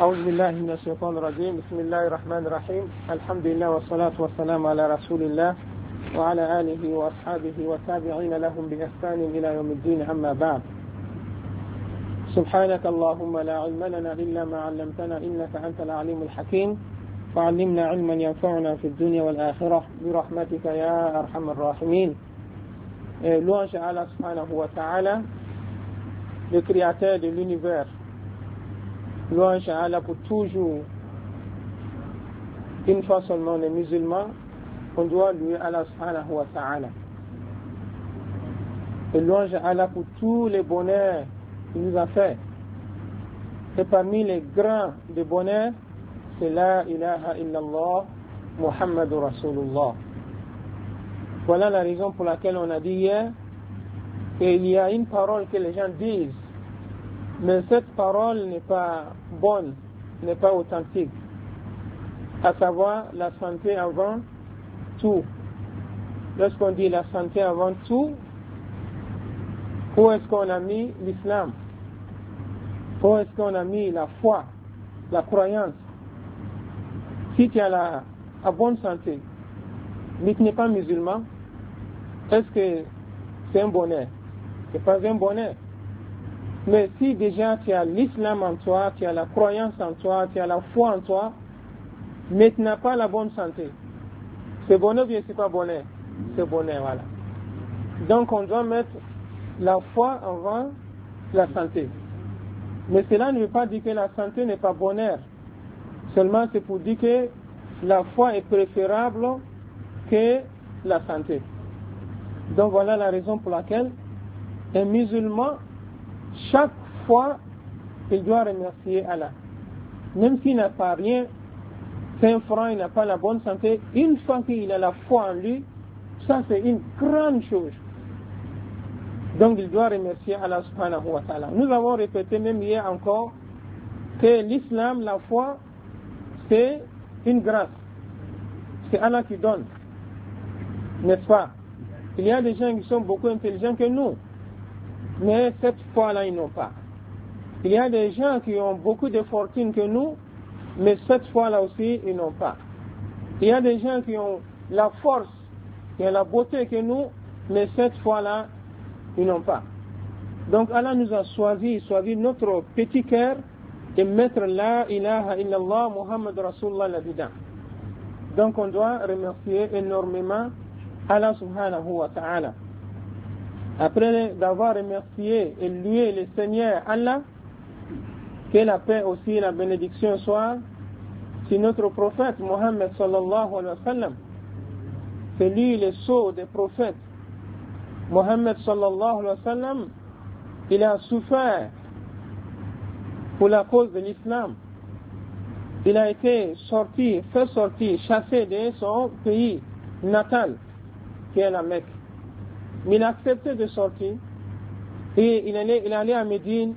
أعوذ بالله من الشيطان الرجيم بسم الله الرحمن الرحيم الحمد لله والصلاة والسلام على رسول الله وعلى آله وأصحابه والتابعين لهم بإحسان إلى يوم الدين أما بعد سبحانك اللهم لا علم لنا إلا ما علمتنا إنك أنت العليم الحكيم فعلمنا علما ينفعنا في الدنيا والآخرة برحمتك يا أرحم الراحمين. Louange à Allah subhanahu wa ta'ala, le créateur de l'univers. Louange à Allah pour toujours. Une fois seulement on est musulman, on doit louer Allah subhanahu wa ta'ala. Et louange à Allah pour tous les bonheurs qu'il nous a fait. Et parmi les grands de bonheur, c'est la ilaha illallah Muhammadur Rasulullah. Voilà la raison pour laquelle on a dit hier qu'il y a une parole que les gens disent, mais cette parole n'est pas bonne, n'est pas authentique. À savoir la santé avant tout. Lorsqu'on dit la santé avant tout, où est-ce qu'on a mis l'islam? Où est-ce qu'on a mis la foi, la croyance? Si tu as la bonne santé, mais tu n'es pas musulman, est-ce que c'est un bonheur? Ce n'est pas un bonheur. Mais si déjà tu as l'islam en toi, tu as la croyance en toi, tu as la foi en toi, mais tu n'as pas la bonne santé, c'est bonheur ou bien c'est pas bonheur? C'est bonheur, voilà. Donc on doit mettre la foi avant la santé. Mais cela ne veut pas dire que la santé n'est pas bonheur. Seulement c'est pour dire que la foi est préférable que la santé. Donc voilà la raison pour laquelle un musulman, chaque fois, il doit remercier Allah. Même s'il n'a pas rien, 5 francs, il n'a pas la bonne santé, une fois qu'il a la foi en lui, ça c'est une grande chose. Donc il doit remercier Allah subhanahu wa ta'ala. Nous avons répété même hier encore que l'islam, la foi, c'est une grâce. C'est Allah qui donne. N'est-ce pas? Il y a des gens qui sont beaucoup intelligents que nous, mais cette foi-là, ils n'ont pas. Il y a des gens qui ont beaucoup de fortune que nous, mais cette foi-là aussi, ils n'ont pas. Il y a des gens qui ont la force, qui ont la beauté que nous, mais cette foi-là, ils n'ont pas. Donc Allah nous a choisi notre petit cœur et mettre la ilaha illallah Muhammad Rasulullah là-dedans. Donc on doit remercier énormément Allah subhanahu wa ta'ala. Après d'avoir remercié et loué le Seigneur Allah, que la paix aussi et la bénédiction soient sur notre prophète Mohammed sallallahu alayhi wa sallam. C'est lui le sceau des prophètes. Mohammed sallallahu alayhi wa sallam, il a souffert pour la cause de l'islam. Il a été fait sortir, chassé de son pays natal, qui est la Mecque. Mais il a accepté de sortir et il est allé à Médine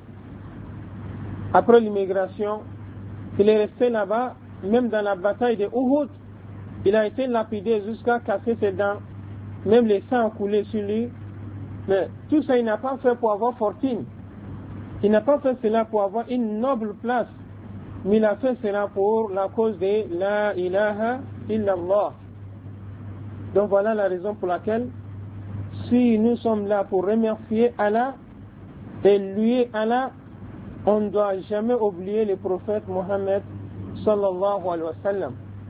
après l'immigration. Il est resté là-bas, même dans la bataille de Uhud. Il a été lapidé jusqu'à casser ses dents, même les sangs ont coulé sur lui. Mais tout ça, il n'a pas fait pour avoir fortune. Il n'a pas fait cela pour avoir une noble place. Mais il a fait cela pour la cause de la ilaha illallah. Donc voilà la raison pour laquelle, si nous sommes là pour remercier Allah et louer Allah, on ne doit jamais oublier le prophète Mohammed sallallahu alayhi wa sallam.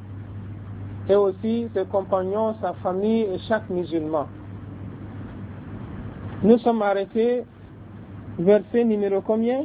Et aussi ses compagnons, sa famille et chaque musulman. Nous sommes arrêtés, verset numéro combien?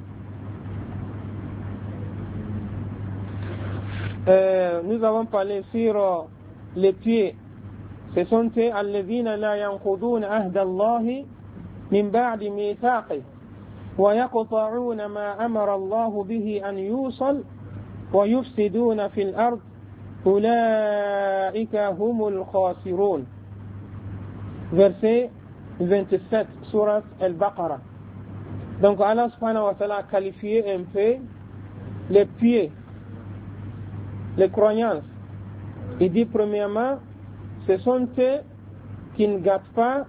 Nous avons parlé sur les pieds. Ce sont eux الذين لا ينقضون عهد الله من بعد ميثاقه ويقطعون ما أمر الله به أن يوصل ويفسدون في الأرض أولئك هم الخاسرون. Verset 27, Surat Al-Baqarah. Donc Allah subhanahu wa ta'ala a qualifié un peu les pieds, les croyances. Il dit premièrement, ce sont eux qui ne gâtent pas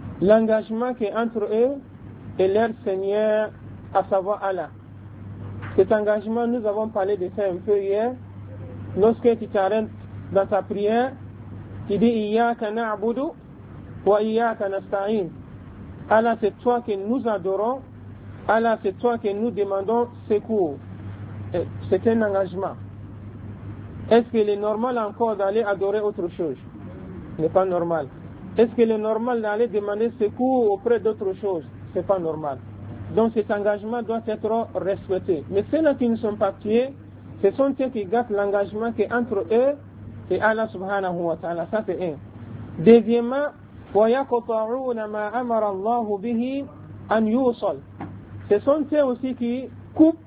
l'engagement qui est entre eux et leur Seigneur, à savoir Allah. Cet engagement, nous avons parlé de ça un peu hier. Lorsque tu t'arrêtes dans ta prière, tu dis Iyyaka na'budu wa iyyaka nasta'in. Allah, c'est toi que nous adorons. Allah, c'est toi que nous demandons secours. C'est un engagement. Est-ce qu'il est normal encore d'aller adorer autre chose? Ce n'est pas normal. Est-ce qu'il est normal d'aller demander secours auprès d'autre chose? Ce n'est pas normal. Donc cet engagement doit être respecté. Mais ceux-là qui ne sont pas tués, ce sont ceux qui gardent l'engagement qui est entre eux et Allah subhanahu wa ta'ala. Ça c'est un. Deuxièmement, وَيَقْطَعُونَ مَا أَمَرَ اللَّهُ بِهِ أَنْ يُوصَلْ. Ce sont ceux aussi qui coupent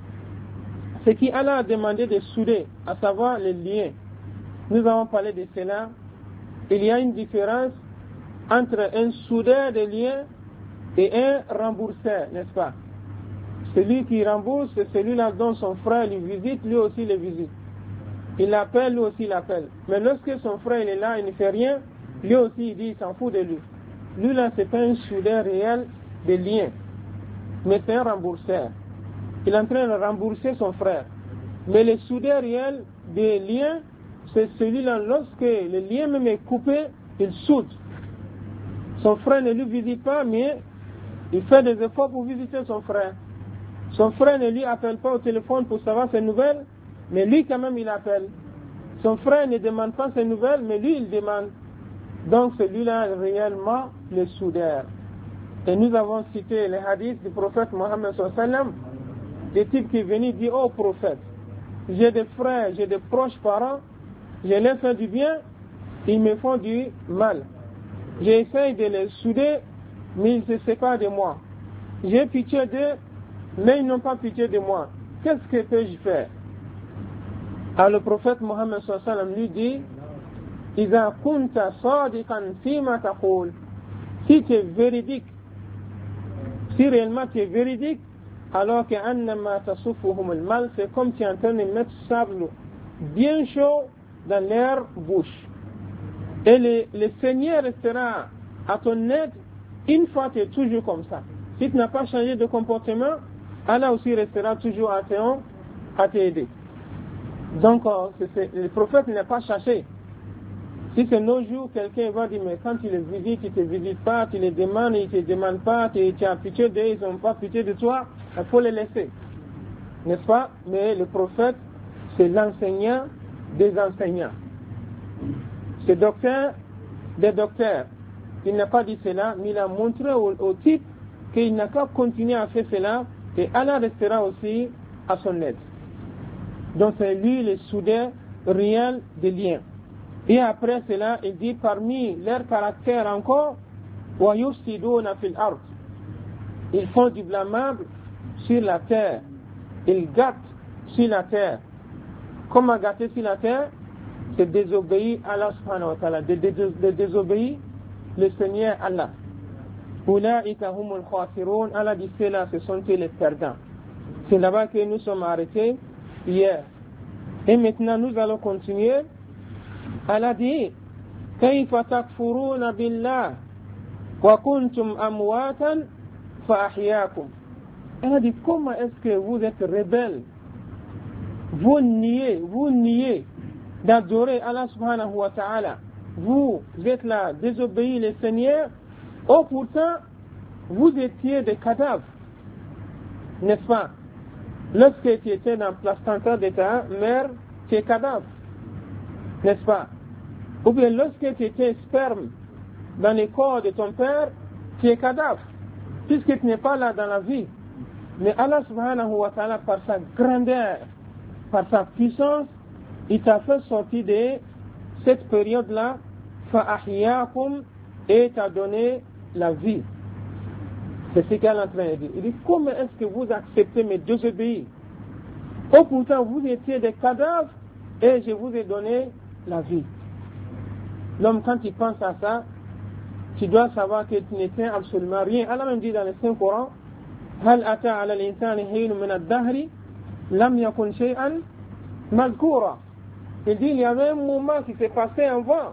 ce qui Allah a demandé de souder, à savoir les liens. Nous avons parlé de cela. Il y a une différence entre un soudeur de liens et un rembourseur, n'est-ce pas? Celui qui rembourse, c'est celui-là dont son frère lui visite, lui aussi le visite. Il l'appelle, lui aussi l'appelle. Mais lorsque son frère il est là, il ne fait rien, lui aussi il dit, il s'en fout de lui. Lui là, c'est pas un soudeur réel de liens, mais c'est un rembourseur. Il est en train de rembourser son frère. Mais le soudeur réel des liens, c'est celui-là, lorsque le lien même est coupé, il soude. Son frère ne lui visite pas, mais il fait des efforts pour visiter son frère. Son frère ne lui appelle pas au téléphone pour savoir ses nouvelles, mais lui quand même il appelle. Son frère ne demande pas ses nouvelles, mais lui il demande. Donc celui-là est réellement le soudeur. Et nous avons cité les hadiths du prophète Mohammed sallallahu alayhi wa sallam, des types qui venaient dire au prophète, j'ai des frères, j'ai des proches parents, je leur fais du bien, ils me font du mal. J'essaie de les souder, mais ils se séparent de moi. J'ai pitié d'eux, mais ils n'ont pas pitié de moi. Qu'est-ce que peux-je faire? Alors le prophète Mohammed sallallahu alayhi wa sallam lui dit, إذا كنت صادقا فيما تقول, si tu es véridique, si réellement tu es véridique, alors que annama tasuffuhum al-mal, c'est comme tu es en train de mettre sable bien chaud dans leur bouche. Et le Seigneur restera à ton aide une fois que tu es toujours comme ça. Si tu n'as pas changé de comportement, Allah aussi restera toujours à t'aider. Donc le prophète n'est pas cherché. Si c'est nos jours, quelqu'un va dire, mais quand tu les visites, ils ne te visitent pas, tu les demandes, ils ne te demandent pas, tu as pitié d'eux, ils n'ont pas pitié de toi, il faut les laisser. N'est-ce pas? Mais le prophète, c'est l'enseignant des enseignants. C'est docteur des docteurs. Il n'a pas dit cela, mais il a montré au type qu'il n'a qu'à continuer à faire cela, et Allah restera aussi à son aide. Donc c'est lui le soudeur réel des liens. Et après cela, il dit parmi leurs caractères encore, وَيُفْسِدُونَ فِي الْأَرْضِ, ils font du blâmable sur la terre. Ils gâtent sur la terre. Comment gâter sur la terre? C'est désobéir à Allah subhanahu wa ta'ala, de désobéir le Seigneur Allah. Ulaika humul khasirun, Allah dit cela, ce sont les perdants. C'est là-bas que nous sommes arrêtés hier. Et maintenant nous allons continuer. Allah dit كيف تكفرون بالله وكنتم أمواتا فأحياكم. Allah dit comment est-ce que vous êtes rebelles, vous niez d'adorer Allah subhanahu wa ta'ala, vous êtes là, désobéir le Seigneur, oh pourtant vous étiez des cadavres, n'est-ce pas? Lorsque tu étais dans le placenta de ta mère, tu es cadavre, n'est-ce pas? Ou bien lorsque tu étais sperme dans le corps de ton père, tu es cadavre, puisque tu n'es pas là dans la vie. Mais Allah subhanahu wa ta'ala, par sa grandeur, par sa puissance, il t'a fait sortir de cette période-là, fa'ahyakum, et t'a donné la vie. C'est ce qu'elle est en train de dire. Il dit, comment est-ce que vous acceptez mes désobéir? Oh pourtant vous étiez des cadavres et je vous ai donné la vie. L'homme, quand il pense à ça, tu dois savoir que tu n'étais absolument rien. Allah même dit dans le Saint-Coran, هل أتى على الإنسان حين من الدهر لم يكن شيئا مذكورا. Il dit, il y avait un moment qui s'est passé avant.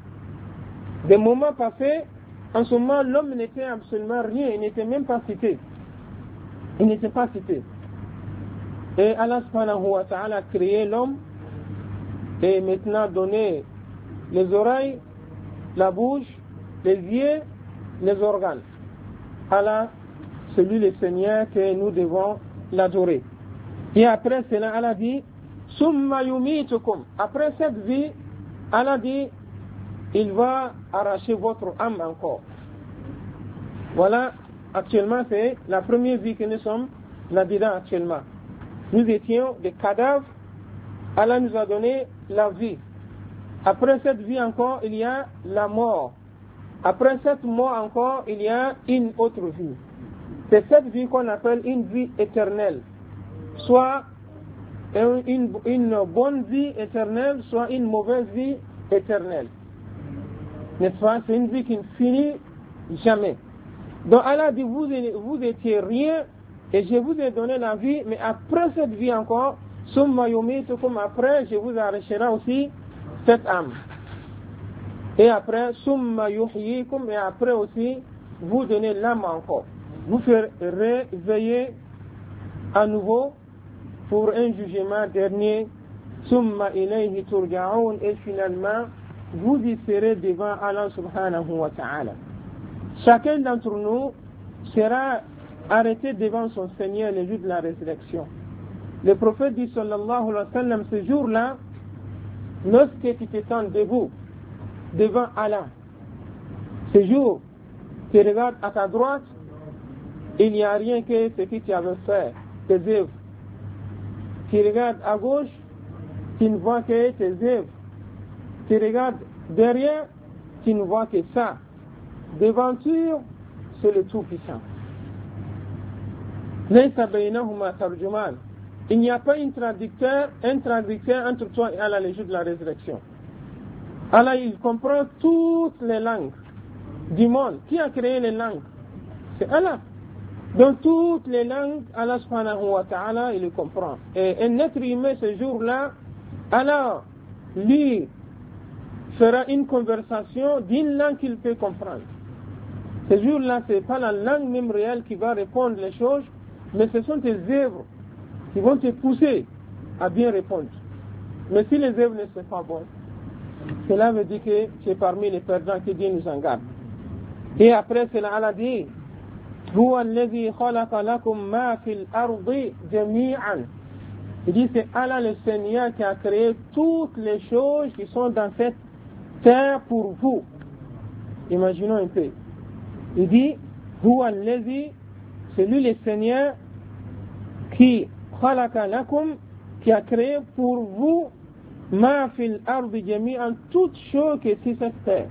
Des moments passés, en ce moment, l'homme n'était absolument rien, il n'était même pas cité. Il n'était pas cité. Et Allah subhanahu wa ta'ala a créé l'homme et maintenant donné les oreilles, la bouche, les yeux, les organes. Allah, c'est lui le Seigneur que nous devons l'adorer. Et après cela, Allah dit, Summa yumitukum. Après cette vie, Allah dit, il va arracher votre âme encore. Voilà, actuellement, c'est la première vie que nous sommes là-dedans actuellement. Nous étions des cadavres, Allah nous a donné la vie. Après cette vie encore, il y a la mort. Après cette mort encore, il y a une autre vie. C'est cette vie qu'on appelle une vie éternelle. Soit une bonne vie éternelle, soit une mauvaise vie éternelle. N'est-ce pas? C'est une vie qui ne finit jamais. Donc Allah dit, vous étiez rien, et je vous ai donné la vie, mais après cette vie encore, comme après, je vous arracherai aussi cette âme. Et après, et après aussi, vous donnez l'âme encore. Vous faire réveiller à nouveau pour un jugement dernier. Et finalement, vous y serez devant Allah subhanahu wa ta'ala. Chacun d'entre nous sera arrêté devant son Seigneur le jour de la résurrection. Le prophète dit sallallahu alayhi wa sallam, ce jour-là, lorsque tu te sens debout devant Allah, ce jour, tu regardes à ta droite, il n'y a rien que ce que tu avais fait, tes œuvres. Tu regardes à gauche, tu ne vois que tes œuvres. Tu regardes derrière, tu ne vois que ça. Devanture, c'est le Tout-Puissant. Il n'y a pas un traducteur entre toi et Allah le jour de la résurrection. Allah, il comprend toutes les langues du monde. Qui a créé les langues? C'est Allah. Dans toutes les langues, Allah subhanahu wa ta'ala, il le comprend. Et un être humain ce jour-là, Allah lui fera une conversation d'une langue qu'il peut comprendre. Ce jour-là, ce n'est pas la langue même réelle qui va répondre les choses, mais ce sont tes œuvres qui vont te pousser à bien répondre. Mais si les œuvres ne sont pas bonnes, cela veut dire que tu es parmi les perdants, que Dieu nous en garde. Et après cela, Allah dit, il dit, c'est Allah le Seigneur qui a créé toutes les choses qui sont dans cette terre pour vous. Imaginons un peu. Il dit, c'est lui le Seigneur qui a créé pour vous ma fil ardi jami'an, toutes choses qui sont sur cette terre.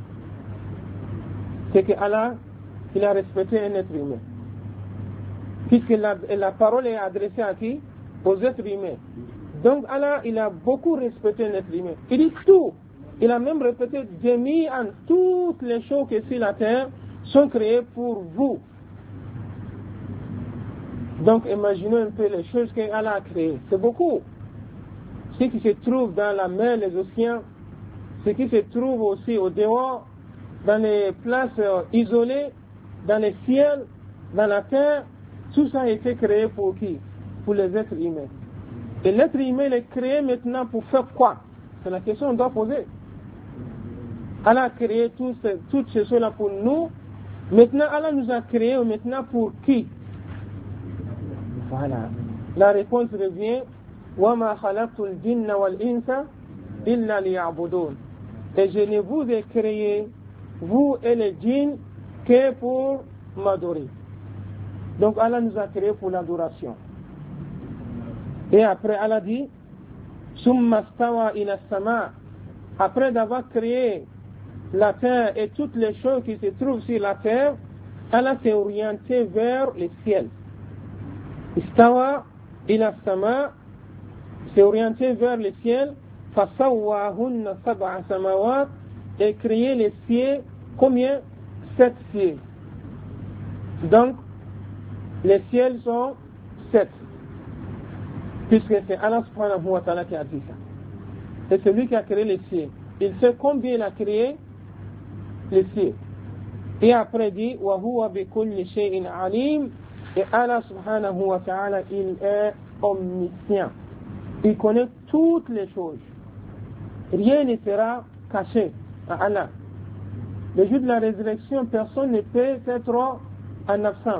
C'est que Allah, il a respecté un être humain. Puisque la parole est adressée à qui? Aux êtres humains. Donc Allah, il a beaucoup respecté un être humain. Il dit tout. Il a même répété jami'an, toutes les choses qui sont sur la terre sont créées pour vous. Donc imaginez un peu les choses qu'Allah a créées. C'est beaucoup. Ce qui se trouve dans la mer, les océans, ce qui se trouve aussi au dehors, dans les places isolées, dans les ciels, dans la terre, tout ça a été créé pour qui? Pour les êtres humains. Et l'être humain est créé maintenant pour faire quoi? C'est la question qu'on doit poser. Allah a créé toutes ces choses-là pour nous. Maintenant, Allah nous a créé maintenant pour qui? Voilà. La réponse revient, وَمَا خَلَقْتُ الْجِنَّ وَالْإِنسَ إِلَّا لِيَعْبُدُونَ. Et je ne vous ai créé, vous et les djinns, que pour m'adorer. Donc Allah nous a créé pour l'adoration. Et après Allah dit, ثُمَّ اسْتَوَى إِلَى السَّمَاءِ. Après d'avoir créé la terre et toutes les choses qui se trouvent sur la terre, Allah s'est orienté vers le ciel. Istawa ila sama, s'est orienté vers le ciel, fasawwahunna sab'a samawat, et créé les cieux, combien? 7 cieux. Donc, les ciels sont 7. Puisque c'est Allah subhanahu wa ta'ala qui a dit ça. Et c'est lui qui a créé les cieux. Il sait combien il a créé les cieux. Et après dit, wa huwa bi kulli shay'in alim. Et Allah subhanahu wa ta'ala, il est omniscient. Il connaît toutes les choses. Rien ne sera caché à Allah. Le jour de la résurrection, personne ne peut être en absence.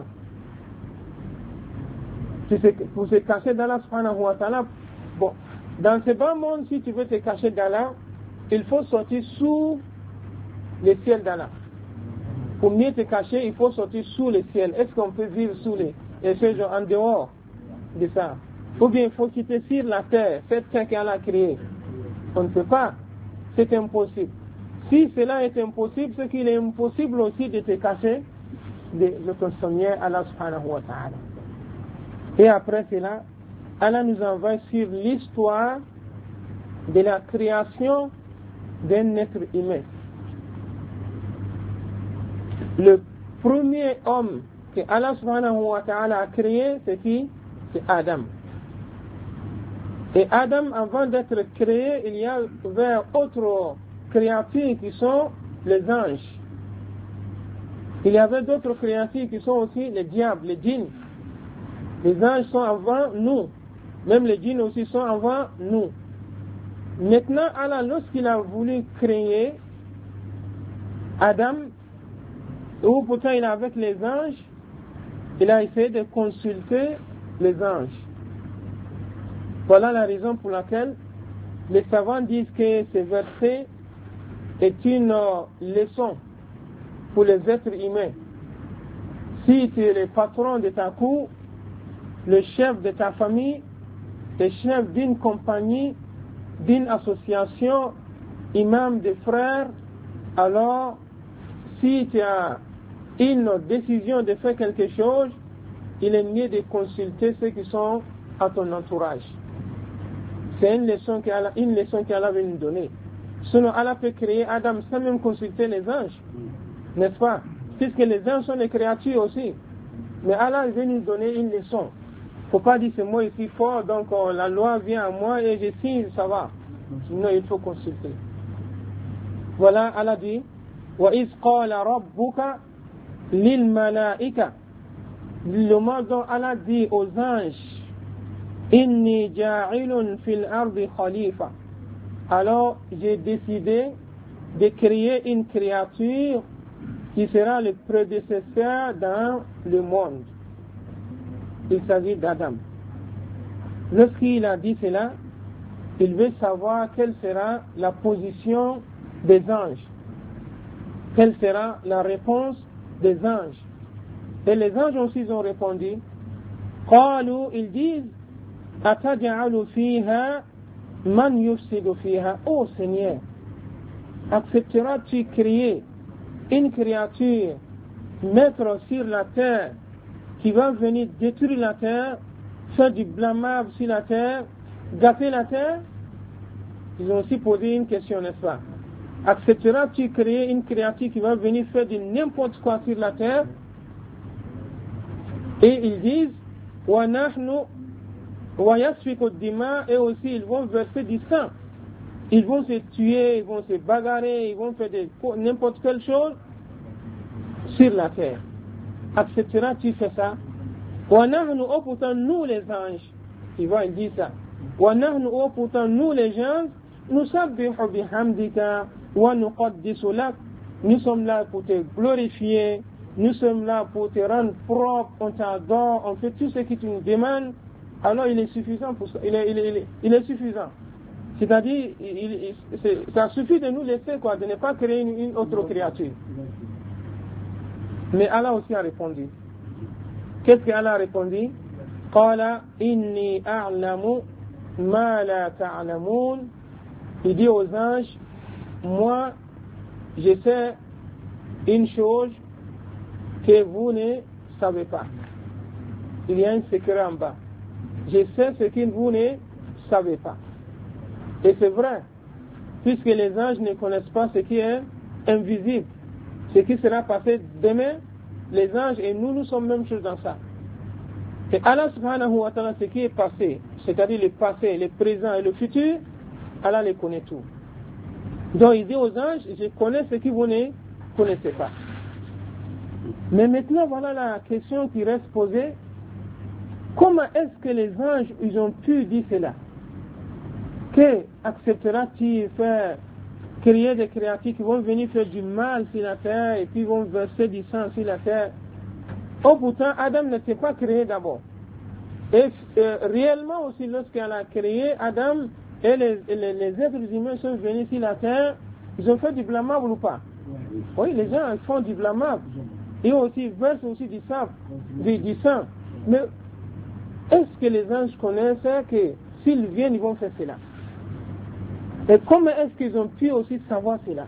Pour se cacher d'Allah subhanahu wa ta'ala, bon, dans ce bas monde, si tu veux te cacher d'Allah, il faut sortir sous le ciel d'Allah. Pour mieux te cacher, il faut sortir sous le ciel. Est-ce qu'on peut vivre sous les choses en dehors de ça? Ou bien il faut quitter sur la terre, cette terre qu'Allah a créée. On ne peut pas. C'est impossible. Si cela est impossible, c'est qu'il est impossible aussi de te cacher de ton Seigneur Allah subhanahu wa ta'ala. Et après cela, Allah nous envoie sur l'histoire de la création d'un être humain. Le premier homme que Allah subhanahu wa ta'ala a créé, c'est qui? C'est Adam. Et Adam, avant d'être créé, il y a autres créatures qui sont les anges. Il y avait d'autres créatures qui sont aussi les diables, les djinns. Les anges sont avant nous. Même les djinns aussi sont avant nous. Maintenant, Allah, lorsqu'il a voulu créer Adam, ou pourtant il est avec les anges, il a essayé de consulter les anges. Voilà la raison pour laquelle les savants disent que ce verset est une leçon pour les êtres humains. Si tu es le patron de ta cour, le chef de ta famille, le chef d'une compagnie, d'une association, imam des frères, alors si tu as une décision de faire quelque chose, il est mieux de consulter ceux qui sont à ton entourage. C'est une leçon qu'Allah veut nous donner. Sinon, Allah peut créer Adam sans même consulter les anges. N'est-ce pas? Puisque les anges sont des créatures aussi. Mais Allah veut nous donner une leçon. Il ne faut pas dire c'est moi ici fort, donc la loi vient à moi et je signe, ça va. Sinon, il faut consulter. Voilà, Allah dit وَإِذْ قَالَ رَبُّكَ لِلْمَلَائِكَةِ. Le moment dont Allah dit aux anges Inni ja'ilun fil ardi khalifa. Alors j'ai décidé de créer une créature qui sera le prédécesseur dans le monde. Il s'agit d'Adam. Lorsqu'il a dit cela, il veut savoir quelle sera la position des anges. Quelle sera la réponse des anges. Et les anges aussi ont répondu. Qalu, ils disent Ataj'alu fiha man yufsidu fiha. Oh Seigneur, accepteras-tu créer une créature, mettre sur la terre, qui va venir détruire la terre, faire du blâmable sur la terre, gâter la terre? Ils ont aussi posé une question, n'est-ce pas? Accepteras-tu créer une créature qui va venir faire de n'importe quoi sur la terre? Et ils disent wa nahnu wa yasfiku ad-dima, et aussi ils vont verser du sang. Ils vont se tuer, ils vont se bagarrer, ils vont faire n'importe quelle chose sur la terre. Accepteras-tu faire ça? Wa nahnu, oh pourtant nous les anges, ils disent ça. Wa nahnu, oh pourtant nous les gens, nusabbihu bihamdika wa nuqaddisu lak. Nous sommes là pour te glorifier, nous sommes là pour te rendre propre, on t'adore, on fait tout ce que tu nous demandes. Alors il est suffisant pour ça. Il est suffisant. C'est-à-dire, ça suffit de nous laisser quoi, de ne pas créer une autre créature. Mais Allah aussi a répondu. Qu'est-ce qu'Allah a répondu? Qala inni a'lamu ma la ta'lamun. Il dit aux anges, moi, je sais une chose que vous ne savez pas. Il y a un secret en bas. Je sais ce que vous ne savez pas. Et c'est vrai, puisque les anges ne connaissent pas ce qui est invisible. Ce qui sera passé demain, les anges et nous sommes même chose dans ça. Et Allah subhanahu wa ta'ala, ce qui est passé, c'est-à-dire le passé, le présent et le futur, Allah les connaît tout. Donc il dit aux anges, je connais ce que vous ne connaissez pas. Mais maintenant, voilà la question qui reste posée. Comment est-ce que les anges, ils ont pu dire cela? Que acceptera-t-il faire créer des créatures qui vont venir faire du mal sur la terre et puis vont verser du sang sur la terre? Oh, pourtant, Adam n'était pas créé d'abord. Et réellement aussi, lorsqu'elle a créé Adam et les êtres humains sont venus sur la terre, ils ont fait du blâmable ou pas? Oui, les gens font du blâmable. Et aussi versent aussi du sang. Mais est-ce que les anges connaissaient que s'ils viennent, ils vont faire cela? Et comment est-ce qu'ils ont pu aussi savoir cela?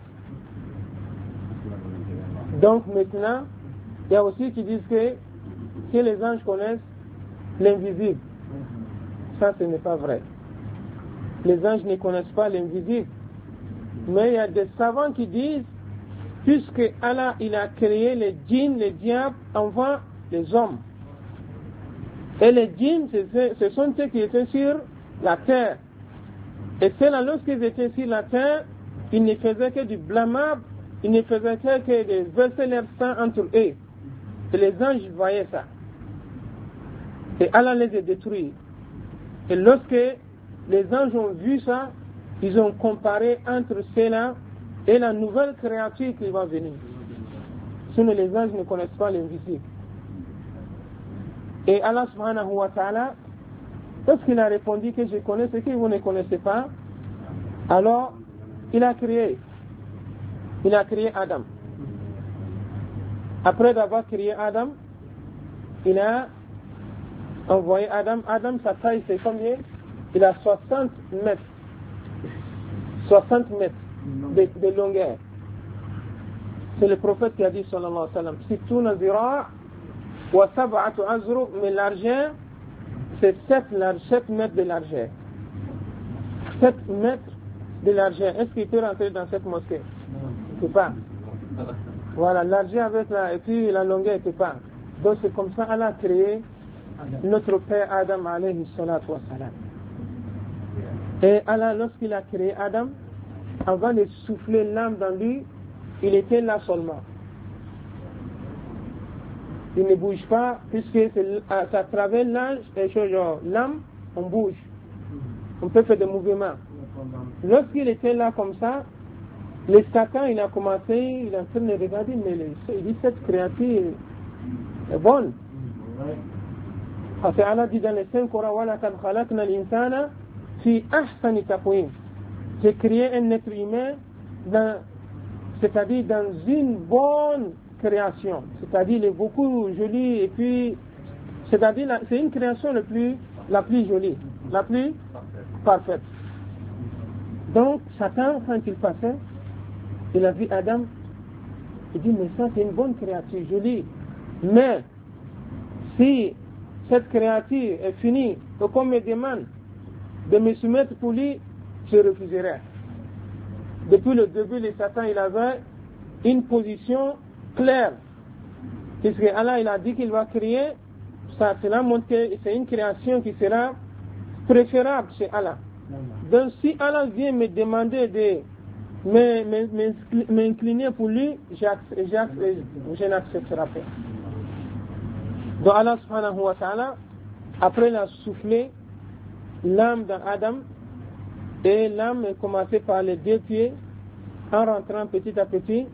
Donc maintenant, il y a aussi qui disent que les anges connaissent l'invisible. Ça, ce n'est pas vrai. Les anges ne connaissent pas l'invisible. Mais il y a des savants qui disent, puisque Allah, il a créé les djinns, les diables, avant les hommes. Et les djinns, ce sont ceux qui étaient sur la terre. Et c'est là, lorsqu'ils étaient sur la terre, ils ne faisaient que du blâmable, ils ne faisaient que de verser leur sang entre eux. Et les anges voyaient ça. Et Allah les a détruits. Et lorsque les anges ont vu ça, ils ont comparé entre cela et la nouvelle créature qui va venir. Sinon les anges ne connaissent pas l'invisible. Et Allah subhanahu wa ta'ala, lorsqu'il a répondu que je connais ce que vous ne connaissez pas, alors il a créé Adam. Après d'avoir créé Adam, il a envoyé Adam. Adam, sa taille c'est combien? Il a 60 mètres. 60 mètres de longueur. C'est le prophète qui a dit, sallallahu alayhi wa sallam, Sittuna zira' wa sab'atu azru, mais largeur, c'est 7 mètres de largeur. 7 mètres de largeur. Est-ce qu'il peut rentrer dans cette mosquée? Il ne peut pas. Voilà, largeur avec et puis la longueur, il ne peut pas. Donc c'est comme ça Allah a créé notre père Adam alayhi salatu wa salam. Et Allah, lorsqu'il a créé Adam, avant de souffler l'âme dans lui, il était là seulement. Il ne bouge pas, puisque c'est à travers l'âme, on bouge. On peut faire des mouvements. Lorsqu'il était là comme ça, le Satan, il a commencé, il est en train de regarder, mais il dit cette créature est bonne. Parce que Allah dit dans les 5 Corans, وَلَقَدْ خَلَقْنَا الْإِنسَانَ فِي أَحْسَنِ تَقْوِيمٍ. J'ai créé un être humain, c'est-à-dire dans une bonne création. C'est-à-dire, il est beaucoup joli, et puis, c'est-à-dire, c'est une création la plus jolie, la plus parfaite. Donc, Satan, quand il passait, il a vu Adam, il dit, mais ça, c'est une bonne créature, jolie. Mais, si cette créature est finie, et qu'on me demande de me soumettre pour lui, je refuserai. Depuis le début, le Satan, il avait une position claire. Puisque Allah, il a dit qu'il va créer, cela montre que c'est une création qui sera préférable chez Allah. Donc si Allah vient me demander de m'incliner pour lui, je n'accepterai pas. Donc Allah subhanahu wa ta'ala, après il a soufflé l'âme dans Adam, et l'âme est commencée par les 2 pieds, en rentrant petit à petit,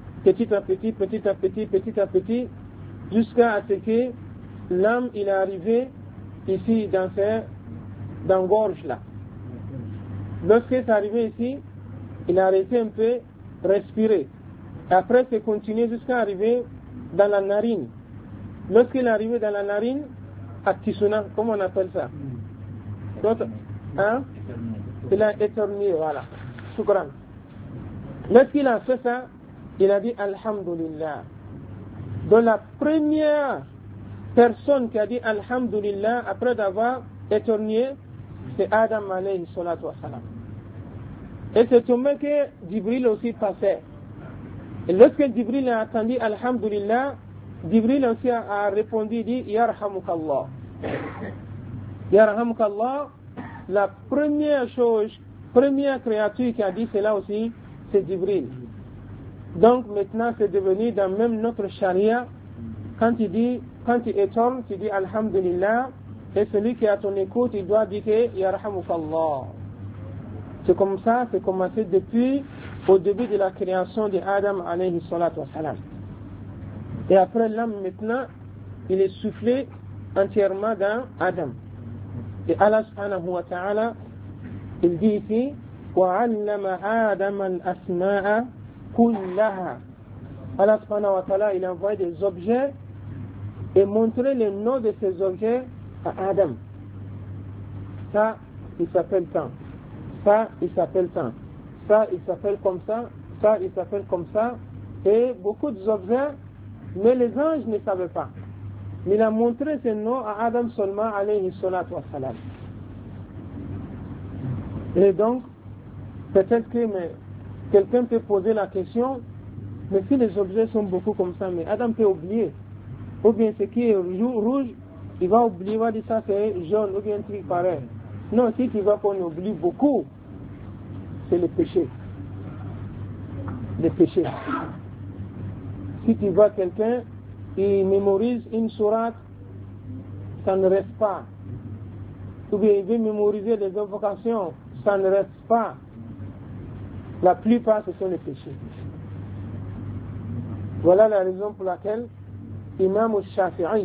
jusqu'à ce que l'âme il est arrivé ici dans gorge là. Lorsque c'est arrivé ici, il a arrêté un peu, respirer. Après c'est continué jusqu'à arriver dans la narine. Lorsqu'il est arrivé dans la narine, Aktisuna, comment on appelle ça? Il a éternué, voilà. Shukran. Lorsqu'il a fait ça, il a dit Alhamdulillah. Donc la première personne qui a dit Alhamdulillah après d'avoir éternué, c'est Adam alayhi salatu wa salam. Et c'est tombé que Jibril aussi passait. Et lorsque Jibril a entendu Alhamdulillah, Jibril aussi a répondu, il dit Yarhamukallah. Yarhamukallah, la première créature qui a dit cela aussi, c'est Jibril. Donc maintenant c'est devenu dans même notre charia, quand il étonne, tu dis Alhamdulillah, et celui qui est à ton écoute, il doit dire que Yarhamukallah. C'est comme ça, c'est commencé depuis au début de la création de Adam alayhi salatu wa salam. Et après l'âme maintenant, il est soufflé entièrement dans Adam. Et Allah subhanahu wa ta'ala, il dit ici, وَعَلَّمَ آدَمَ الْأَسْمَاءَ كُلَّهَا. Allah subhanahu wa ta'ala, il a envoyé des objets et montré les noms de ces objets à Adam. Ça, il s'appelle tant. Ça, il s'appelle tant. Ça, il s'appelle comme ça. Ça, il s'appelle comme ça. Et beaucoup d'objets, mais les anges ne savaient pas. Mais il a montré ces noms à Adam seulement, alayhi salatu wa salam. Et donc, peut-être que quelqu'un peut poser la question, mais si les objets sont beaucoup comme ça, mais Adam peut oublier. Ou bien ce qui est rouge, il va oublier, il va dire ça c'est jaune, ou bien un truc pareil. Non, si tu vois qu'on oublie beaucoup, c'est le péché. Le péché. Si tu vois quelqu'un, il mémorise une sourate, ça ne reste pas. Ou bien il veut mémoriser les invocations, ça ne reste pas. La plupart, ce sont les péchés. Voilà la raison pour laquelle Imam al-Shafi'i,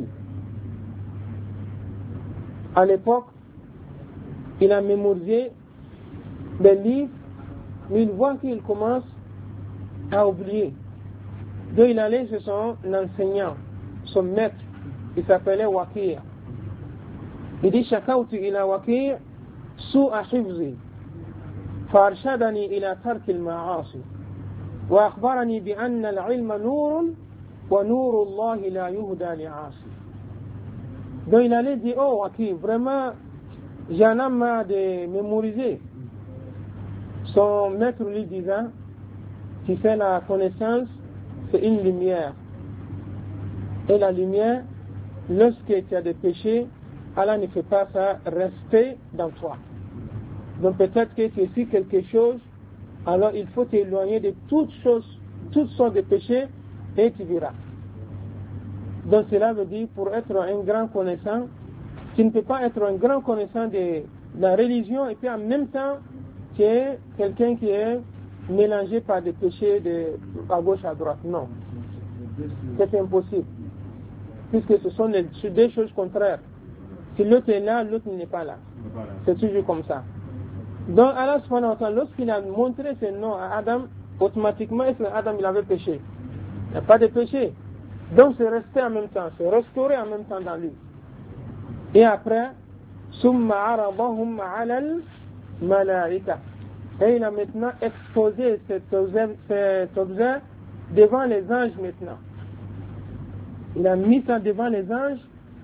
à l'époque, il a mémorisé des livres, mais il voit qu'il commence à oublier. Donc il allait chez son enseignant, son maître, il s'appelait Waqi'. Il dit Shakawtu ila Waqi' su'a hifzi فأرشدني إلى ترك المعاصي وأخبرني بأن العلم نور ونور الله لا يهدى لعاصي. Donc il allait dire, oh Waqi', vraiment j'en ai marre de mémoriser. Son maître lui disant, tu sais la connaissance, c'est une lumière. Et la lumière, lorsque tu as des péchés, Allah ne fait pas ça rester dans toi. Donc peut-être que tu es si quelque chose, alors il faut t'éloigner de toutes sortes de péchés et tu verras. Donc cela veut dire, pour être un grand connaissant, tu ne peux pas être un grand connaissant de la religion et puis en même temps, tu es quelqu'un qui est mélangé par des péchés à gauche, à droite. Non. C'est impossible. Puisque ce sont deux choses contraires. Si l'autre est là, l'autre n'est pas là. C'est toujours comme ça. Donc Allah subhanahu wa ta'ala, lorsqu'il a montré ses noms à Adam, automatiquement, est-ce que Adam il avait péché? Il n'y a pas de péché. Donc c'est resté en même temps, c'est restauré en même temps dans lui. Et après, ثم عرضهم على الملائكة. Et il a maintenant exposé cet objet devant les anges maintenant. Il a mis ça devant les anges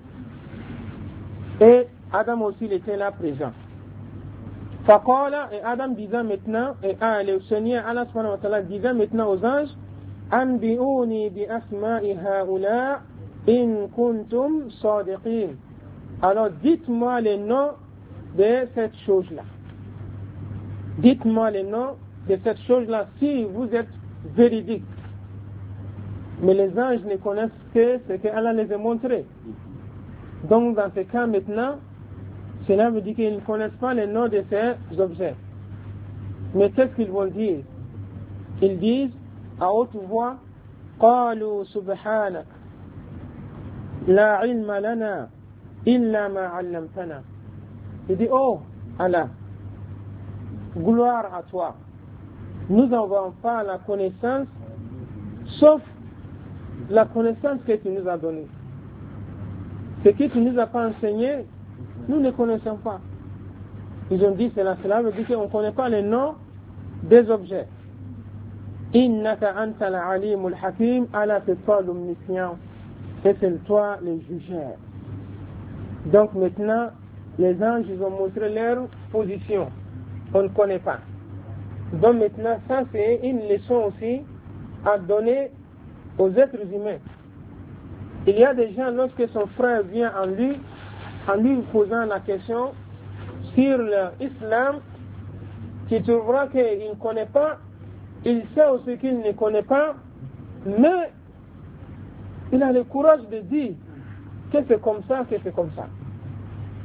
et Adam aussi il était là présent. Faqala, et Adam disait maintenant, et le Seigneur Allah subhanahu wa ta'ala disait maintenant aux anges, Anbi'uni bi asma'i haula in kuntum sadiqin. Alors dites-moi les noms de cette chose-là. Dites-moi les noms de cette chose-là si vous êtes véridique. Mais les anges ne connaissent que ce qu'Allah les a montré. Donc dans ce cas maintenant, cela veut dire qu'ils ne connaissent pas les noms de ces objets. Mais qu'est-ce qu'ils vont dire? Ils disent à haute voix, قالوا سبحانك لا علم لنا إلا ما علمتنا. Il dit, oh Allah, gloire à toi. Nous n'avons pas la connaissance, sauf la connaissance que tu nous as donnée. Ce que tu ne nous as pas enseigné, nous ne connaissons pas. Ils ont dit cela veut dire qu'on ne connaît pas les noms des objets. Innaka anta al-alimul hakim, Allah c'est toi l'omniscient et c'est toi le jugeur. Donc maintenant, les anges ils ont montré leur position. On ne connaît pas. Donc maintenant, ça c'est une leçon aussi à donner aux êtres humains. Il y a des gens, lorsque son frère vient en lui posant la question sur l'islam, qui trouvera qu'il ne connaît pas, il sait aussi qu'il ne connaît pas, mais il a le courage de dire que c'est comme ça, que c'est comme ça.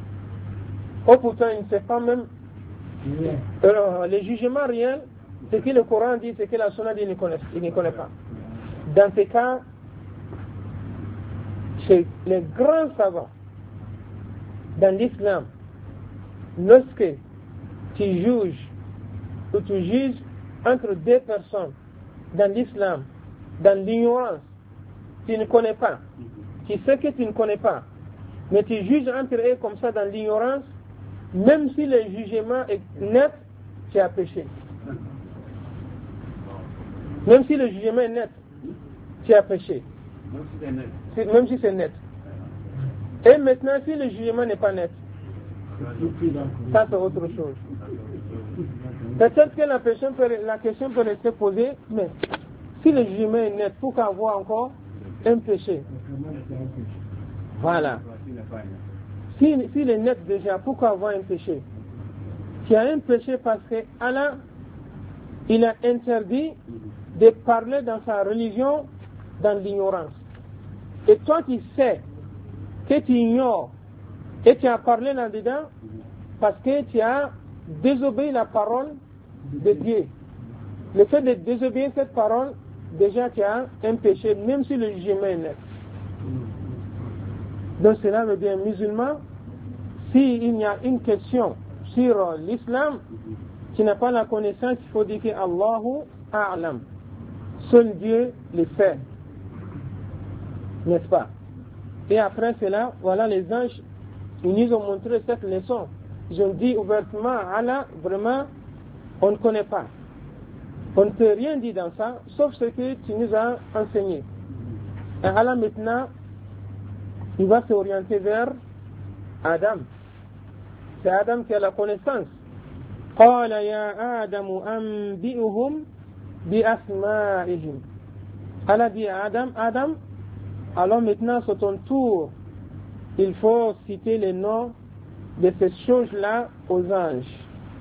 Oh, pourtant, il ne sait pas même. Alors, les jugements réels, ce que le Coran dit, ce que la Sunna dit, il ne connaît pas. Dans ces cas, chez les grands savants, dans l'islam, lorsque tu juges ou tu juges entre deux personnes dans l'islam, dans l'ignorance, tu ne connais pas, tu sais que tu ne connais pas, mais tu juges entre eux comme ça dans l'ignorance, même si le jugement est net, tu as péché. Même si le jugement est net, tu as péché. Même si c'est net. Et maintenant, si le jugement n'est pas net, ça c'est autre chose. Peut-être que la question peut rester posée, mais si le jugement est net, pourquoi avoir encore un péché? Voilà. S'il est net déjà, pourquoi avoir un péché? Tu as un péché parce que Allah, il a interdit de parler dans sa religion dans l'ignorance. Et toi tu sais que tu ignores et tu as parlé là-dedans parce que tu as désobéi la parole de Dieu. Le fait de désobéir cette parole, déjà tu as un péché, même si le jugement est net. Donc cela veut dire, musulman, s'il y a une question sur l'islam, tu n'as pas la connaissance, il faut dire que Allahu A'lam. Seul Dieu le fait. N'est-ce pas? Et après cela, voilà, les anges, ils nous ont montré cette leçon. Je dis ouvertement, Allah, vraiment, on ne connaît pas. On ne peut rien dire dans ça, sauf ce que tu nous as enseigné. Et Allah maintenant, il va s'orienter vers Adam. C'est Adam qui a la connaissance. قال يا آدم أنبئهم بأسمائهم. Allah dit à Adam, Adam, alors maintenant c'est ton tour. Il faut citer les noms de ces choses-là aux anges.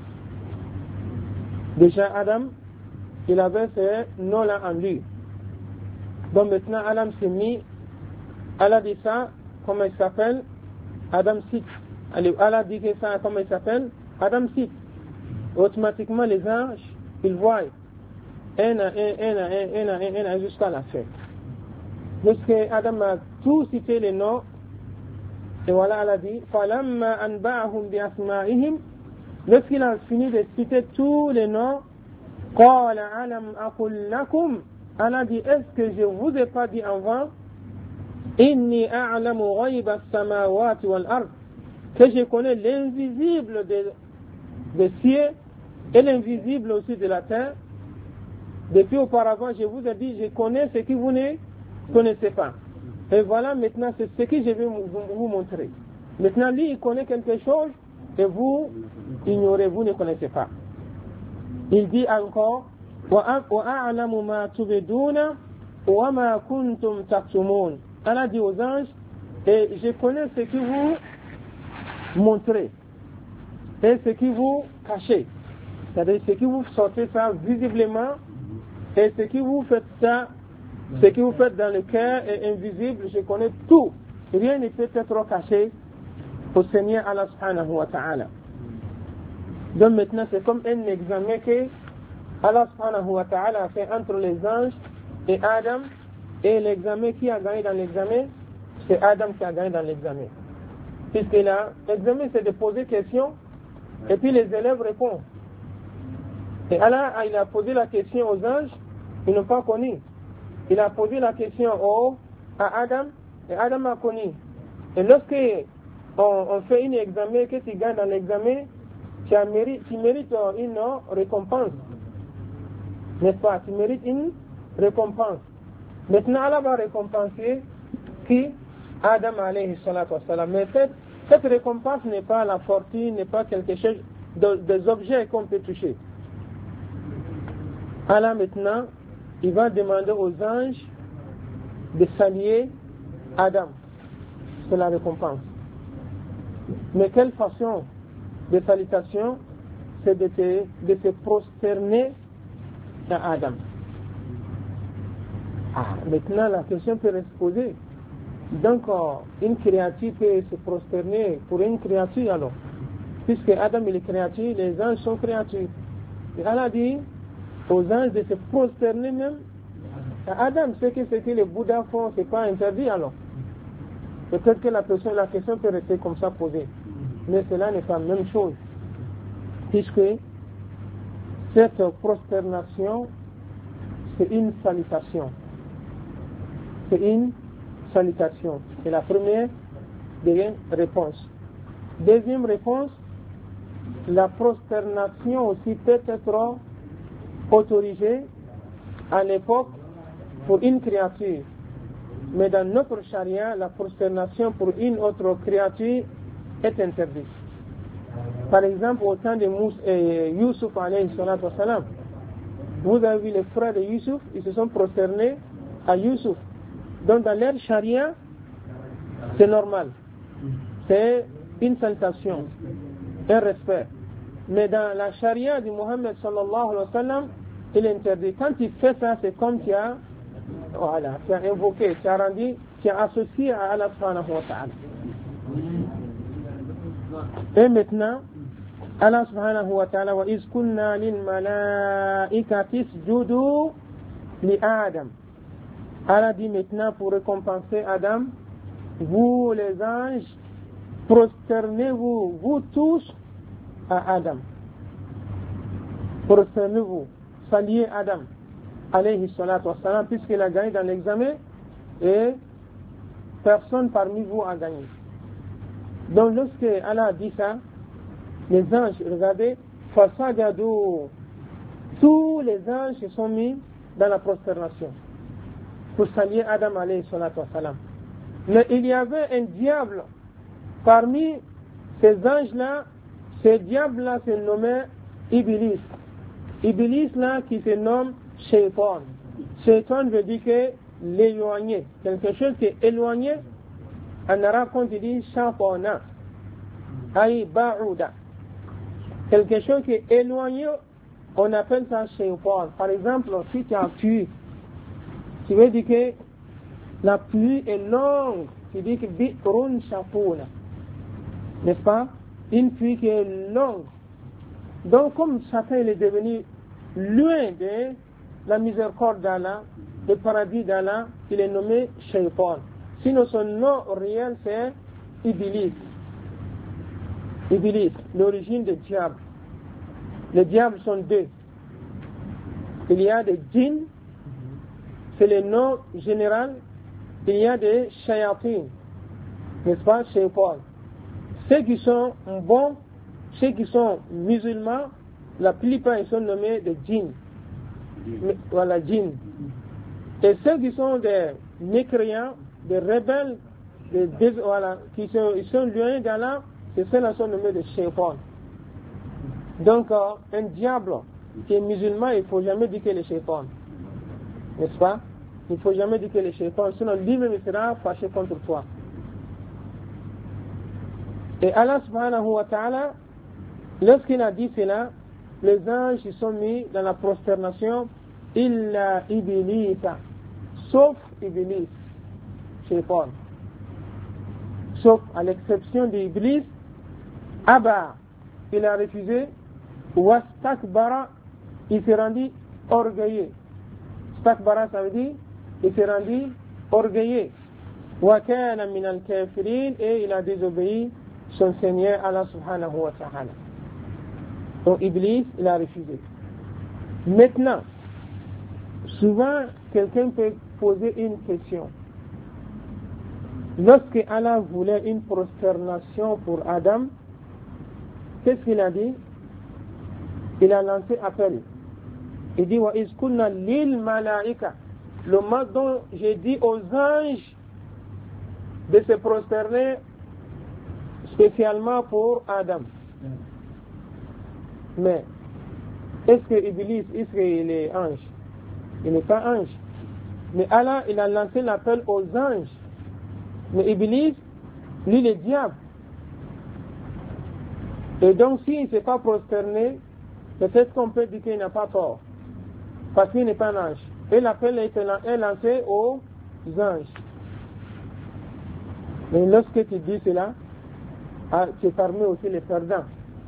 Déjà Adam, il avait ces noms-là en lui. Donc maintenant Adam s'est mis, Allah dit ça, comment il s'appelle? Adam cite. Allah dit que ça, comment il s'appelle? Adam cite. Automatiquement les anges, ils voient un à un jusqu'à la fin. Lorsque Adam a tout cité les noms, et voilà, Allah dit, فَلَمَّا أَنْبَعَهُمْ بِأَسْمَائِهِمْ. Lorsqu'il a fini de citer tous les noms, قَالَ أَلَمْ أَقُلْ لَكُمْ. Allah dit, est-ce que je ne vous ai pas dit avant, إِنِّي أَعْلَمُ غَيْبَ السَّمَاوَاتِ وَالْأَرْضِ, que je connais l'invisible des cieux et l'invisible aussi de la terre. Depuis auparavant, je vous ai dit, je connais ce que vous ne connaissez pas. Et voilà, maintenant, c'est ce que je vais vous montrer. Maintenant, lui, il connaît quelque chose et vous ignorez, vous ne connaissez pas. Il dit encore, وَأَعْلَمُ مَا تُبِدُونَ وَمَا كُنْتُمْ تَكْتُمُونَ. Allah dit aux anges, et je connais ce que vous montrez et ce que vous cachez. C'est-à-dire ce que vous sortez ça visiblement et ce que vous faites ça, ce que vous faites dans le cœur est invisible, je connais tout. Rien ne peut être caché au Seigneur Allah subhanahu wa ta'ala. Donc maintenant c'est comme un examen que Allah subhanahu wa ta'ala a fait entre les anges et Adam, et l'examen qui a gagné dans l'examen, c'est Adam qui a gagné dans l'examen. Puisque là, l'examen c'est de poser questions et puis les élèves répondent. Et Allah, il a posé la question aux anges, ils n'ont pas connu. Il a posé la question à Adam, et Adam a connu. Et lorsque on fait un examen, que tu gagnes dans l'examen, tu mérites une récompense. N'est-ce pas? Tu mérites une récompense. Maintenant, Allah va récompenser qui? Adam alayhi salatu wassalam. Mais cette récompense n'est pas la fortune, n'est pas quelque chose, des objets qu'on peut toucher. Allah maintenant, il va demander aux anges de saluer Adam. C'est la récompense. Mais quelle façon de salutation? C'est de se prosterner à Adam. Maintenant la question peut se poser. Donc une créature peut se prosterner pour une créature alors. Puisque Adam il est créature, les anges sont créatures. Et Allah dit aux anges de se prosterner même à Adam. Ce que les Bouddhas font, c'est pas interdit alors. Peut-être que la question peut rester comme ça posée. Mais cela n'est pas la même chose. Puisque cette prosternation, c'est une salutation. C'est une salutation. C'est la première des réponses. Deuxième réponse, la prosternation aussi peut être autorisée à l'époque pour une créature. Mais dans notre charia, la prosternation pour une autre créature est interdite. Par exemple, au temps de Youssouf alayhi salatu wa salam, vous avez vu les frères de Youssouf, ils se sont prosternés à Youssouf. Donc dans leur charia, c'est normal. C'est une salutation, un respect. Mais dans la charia de Mohammed sallallahu alayhi wa sallam, il est interdit. Quand il fait ça, c'est comme tu as invoqué, tu as rendu, tu as associé à Allah subhanahu wa ta'ala. Et maintenant, Allah subhanahu wa ta'ala wa iz kunna lil malaikati isjudu li Adam. Allah dit maintenant pour récompenser Adam, vous les anges, prosternez-vous, vous tous, à Adam. Prosternez-vous, saluez Adam, alayhi salatu wassalam, puisqu'il a gagné dans l'examen et personne parmi vous a gagné. Donc lorsque Allah a dit ça, les anges, regardez, fasajadu, tous les anges se sont mis dans la prosternation pour saluer Adam alayhi salatu wassalam. Mais il y avait un diable parmi ces anges-là. Ce diable-là se nommait Iblis. Iblis là qui se nomme Shaitan. Shaitan veut dire que l'éloigné. Quelque chose qui est éloigné. En arabe, quand il dit Shafana, aïe ba'ouda. Quelque chose qui est éloigné, on appelle ça Shaitan. Par exemple, si tu as tué, tu veux dire que la pluie est longue. Tu dis que bi'run shafuna. N'est-ce pas? Une pluie qui est longue. Donc, comme chacun est devenu loin de la miséricorde d'Allah, le paradis d'Allah, il est nommé Shaitan. Sinon, son nom réel, c'est Iblis. Iblis, l'origine des diables. Les diables sont deux. Il y a des djinns, c'est le nom général. Il y a des shayatin, n'est-ce pas, Shaitan. Ceux qui sont bons, ceux qui sont musulmans, la plupart ils sont nommés des djinns. Voilà, djinns. Et ceux qui sont des mécréants, des rebelles, ils sont loin d'Allah, c'est ceux-là qui sont nommés des shaitan. Donc, un diable qui est musulman, il ne faut jamais dire que le shaitan. N'est-ce pas? Il ne faut jamais dire que le shaitan, sinon lui-même sera fâché contre toi. Et Allah subhanahu wa ta'ala, lorsqu'il a dit cela, les anges se sont mis dans la prosternation, illa ibilisa, sauf Iblis, Shaitan. Sauf à l'exception d'Iblis, Abba, il a refusé, wastakbara, il s'est rendu orgueilleux. Stakbara, ça veut dire, il s'est rendu orgueilleux. Wa kana min al-kafirin, et il a désobéi son Seigneur Allah subhanahu wa ta'ala. Donc Iblis, il a refusé. Maintenant, souvent, quelqu'un peut poser une question. Lorsque Allah voulait une prosternation pour Adam, qu'est-ce qu'il a dit? Il a lancé appel. Il dit, wa iz kunna lil malaika. Le mot dont j'ai dit aux anges de se prosterner spécialement pour Adam. Mais, est-ce que Iblis, est-ce qu'il est ange? Il n'est pas ange. Mais Allah, il a lancé l'appel aux anges. Mais Iblis, lui, le diable. Et donc, s'il ne s'est pas prosterné, peut-être qu'on peut dire qu'il n'a pas tort. Parce qu'il n'est pas un ange. Et l'appel est lancé aux anges. Mais lorsque tu dis cela, tu permets aussi les perdants.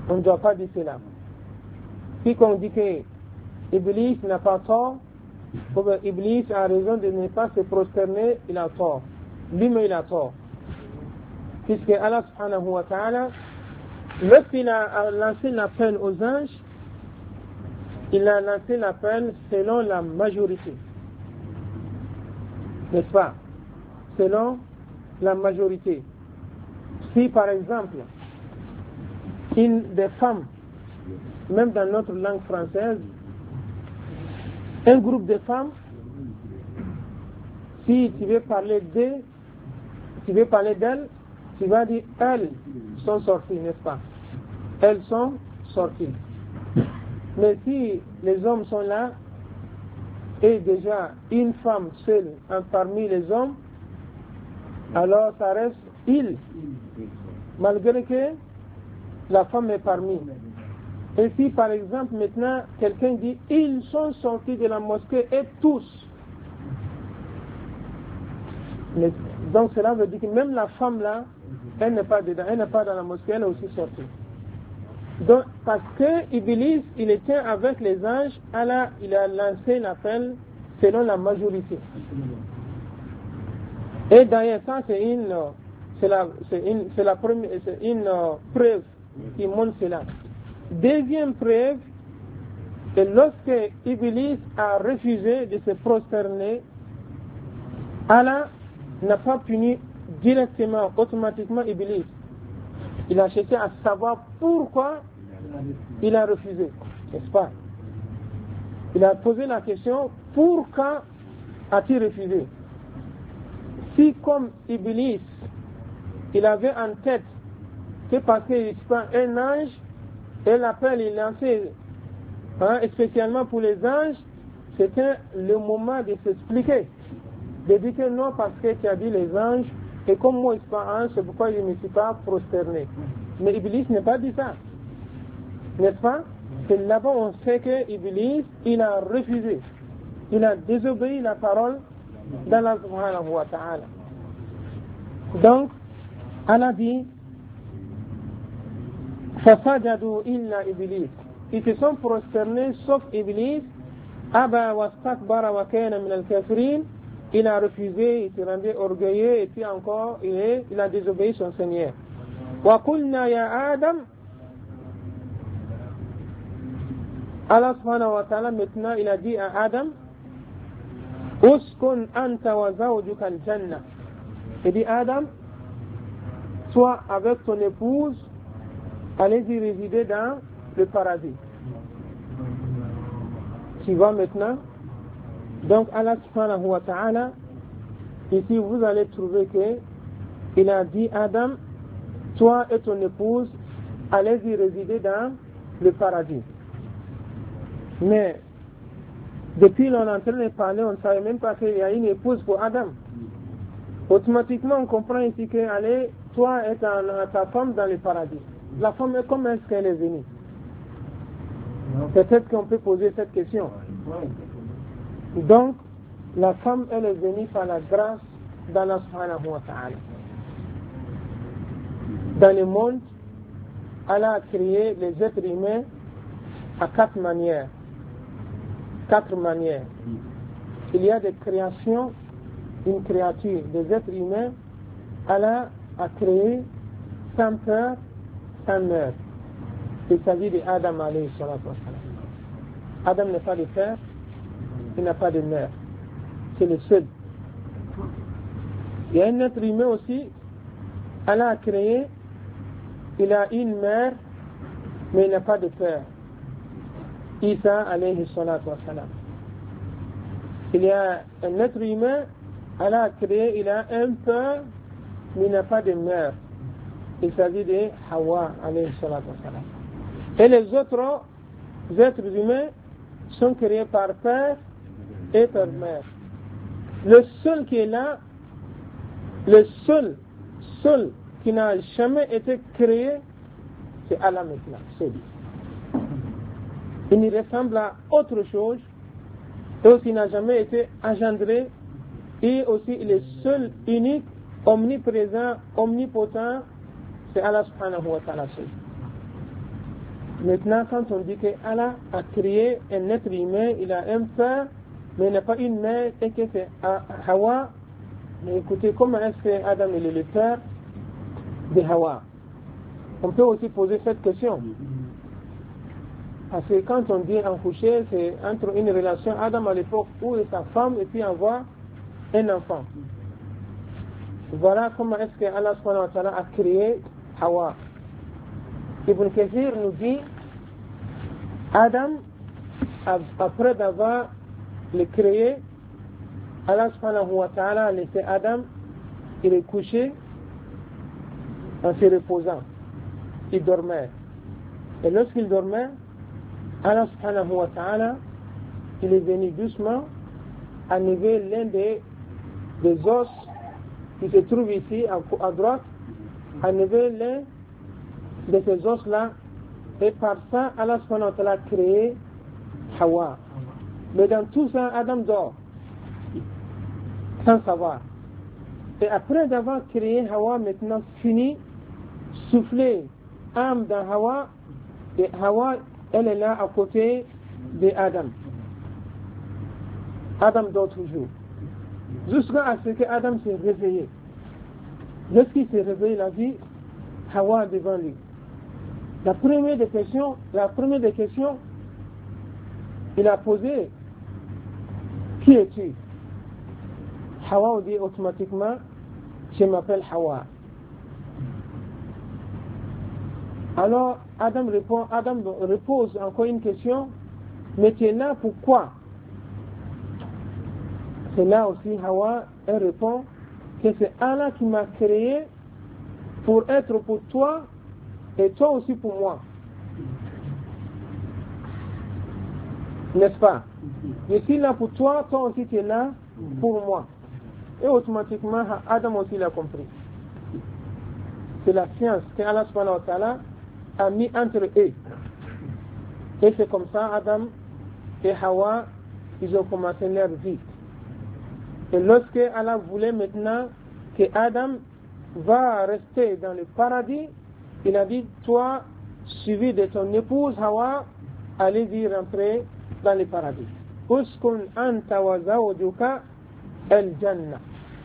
On ne doit pas dire cela. Quiconque dit que Iblis n'a pas tort, ou bien Iblis a raison de ne pas se prosterner, il a tort. Lui-même il a tort. Puisque Allah subhanahu wa ta'ala, lorsqu'il a lancé l'appel aux anges, il a lancé l'appel selon la majorité. N'est-ce pas? Selon la majorité. Si par exemple, des femmes, même dans notre langue française, un groupe de femmes, si tu veux parler d'elles, tu vas dire elles sont sorties, n'est-ce pas? Elles sont sorties. Mais si les hommes sont là, et déjà une femme seule parmi les hommes, alors ça reste il, malgré que la femme est parmi. Et si par exemple maintenant quelqu'un dit ils sont sortis de la mosquée et tous, donc cela veut dire que même la femme là, elle n'est pas dedans, elle n'est pas dans la mosquée, elle est aussi sortie. Donc parce que Iblis il était avec les anges, Allah il a lancé l'appel selon la majorité. Et d'ailleurs ça c'est une preuve qui montre cela. Deuxième preuve, c'est lorsque Iblis a refusé de se prosterner, Allah n'a pas puni directement, automatiquement Iblis. Il a cherché à savoir pourquoi il a refusé, n'est-ce pas? Il a posé la question, pourquoi as-tu refusé? Si comme Iblis, il avait en tête que parce qu'il est un ange, et l'appel est lancé spécialement pour les anges, c'était le moment de s'expliquer. De dire que non, parce que tu as dit les anges, et comme moi je suis pas ange, c'est pourquoi je ne me suis pas prosterné. Mais Iblis n'a pas dit ça. N'est-ce pas? C'est là-bas on sait que Iblis, il a refusé. Il a désobéi la parole d'Allah subhanahu wa ta'ala. Donc, Allah dit, فَسَجَدُوا إِلَّا إِبْلِيسَ. Ils se sont prosternés sauf Iblis. أَبَى وَاسْتَكْبَرَ وَكَانَ مِنَ الْكَافِرِينَ. Il a refusé, il s'est rendu orgueilleux et puis encore il a désobéi son Seigneur. وَقُلْنَا يَا آدَمْ. Allah subhanahu wa ta'ala maintenant il a dit à Adam, uskun anta wa zawjuka al-jannah. Il dit Adam, toi avec ton épouse, allez-y résider dans le paradis. Tu vois maintenant? Donc Allah subhanahu wa ta'ala, ici vous allez trouver que il a dit Adam, toi et ton épouse, allez-y résider dans le paradis. Mais depuis l'on est en train de parler, on ne savait même pas qu'il y a une épouse pour Adam. Automatiquement on comprend ici que allez, toi et ta femme dans le paradis. La femme, comment est-ce qu'elle est venue? Peut-être qu'on peut poser cette question. Donc, la femme, elle est venue par la grâce d'Allah subhanahu wa ta'ala. Dans le monde, Allah a créé les êtres humains à 4 manières. 4 manières. Il y a des créations, une créature, des êtres humains, Allah a créé sans peur, sans meurtre. Il s'agit d'Adam alayhi salatu wa salam. Adam n'a pas de père, il n'a pas de mère. C'est le seul. Il y a un être humain aussi, Allah a créé, il a une mère, mais il n'a pas de père. Isa alayhi salatu wa salam. Il y a un être humain, Allah a créé, il a un père, mais il n'a pas de mère. Il s'agit de Hawa alayhi salatu wa salam. Et les autres êtres humains sont créés par père et par mère. Le seul qui est là, le seul qui n'a jamais été créé, c'est Allah maintenant, seul. Il ne ressemble à autre chose, et aussi n'a jamais été engendré, et aussi il est seul, unique, omniprésent, omnipotent, c'est Allah subhanahu wa ta'ala seul. Maintenant, quand on dit qu'Allah a créé un être humain, il a un père, mais il n'a pas une mère, et que c'est Hawa, mais écoutez, comment est-ce que Adam est le père de Hawa? On peut aussi poser cette question. Parce que quand on dit accoucher, c'est entre une relation Adam à l'époque où est sa femme et puis avoir un enfant. Voilà comment est-ce que Allah subhanahu wa ta'ala a créé Hawa. Ibn Kathir nous dit Adam, après d'avoir le créé, Allah subhanahu wa ta'ala a laissé Adam, il est couché en se reposant. Il dormait. Et lorsqu'il dormait, Allah subhanahu wa ta'ala, il est venu doucement enlever l'un des os qui se trouve ici à droite, enlever l'un de ces os-là, et par ça, Allah subhanahu wa ta'ala a créé Hawa. Mais dans tout ça, Adam dort, sans savoir. Et après d'avoir créé Hawa, maintenant fini, souffler âme dans Hawa, et Hawa, elle est là à côté de Adam. Adam dort toujours. Jusqu'à ce que Adam s'est réveillé. Lorsqu'il s'est réveillé, il a vu Hawa devant lui. La première des questions, il a posé, qui es-tu? Hawa dit automatiquement, je m'appelle Hawa. Alors Adam repose encore une question, mais tu es là pourquoi? C'est là aussi Hawa, elle répond que c'est Allah qui m'a créé pour être pour toi et toi aussi pour moi. N'est-ce pas? Je suis là pour toi, toi aussi tu es là pour moi. Et automatiquement, Adam aussi l'a compris. C'est la science que Allah subhanahu wa ta'ala a mis entre eux. Et c'est comme ça, Adam et Hawa, ils ont commencé leur vie. Et lorsque Allah voulait maintenant que Adam va rester dans le paradis, il a dit, toi, suivi de ton épouse Hawa, allez-y rentrer dans le paradis. Uskun anta wa zawjuka al-jannah.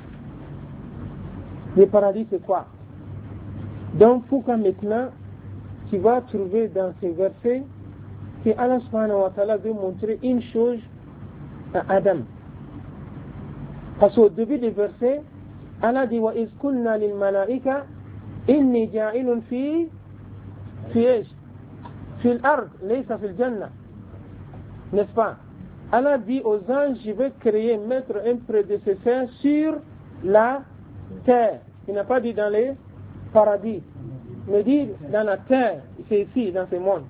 Le paradis, c'est quoi? Donc, pourquoi maintenant, tu vas trouver dans ces versets que Allah subhanahu wa ta'ala veut montrer une chose à Adam. Parce qu'au début du verset, Allah dit wa iz qulna lil malaika inni ja'ilun fi al-ard laysa fi al-jannah. N'est-ce pas? Allah dit aux anges, je vais mettre un prédécesseur sur la terre. Il n'a pas dit dans les paradis, mais dit dans la terre, c'est ici, dans ce monde.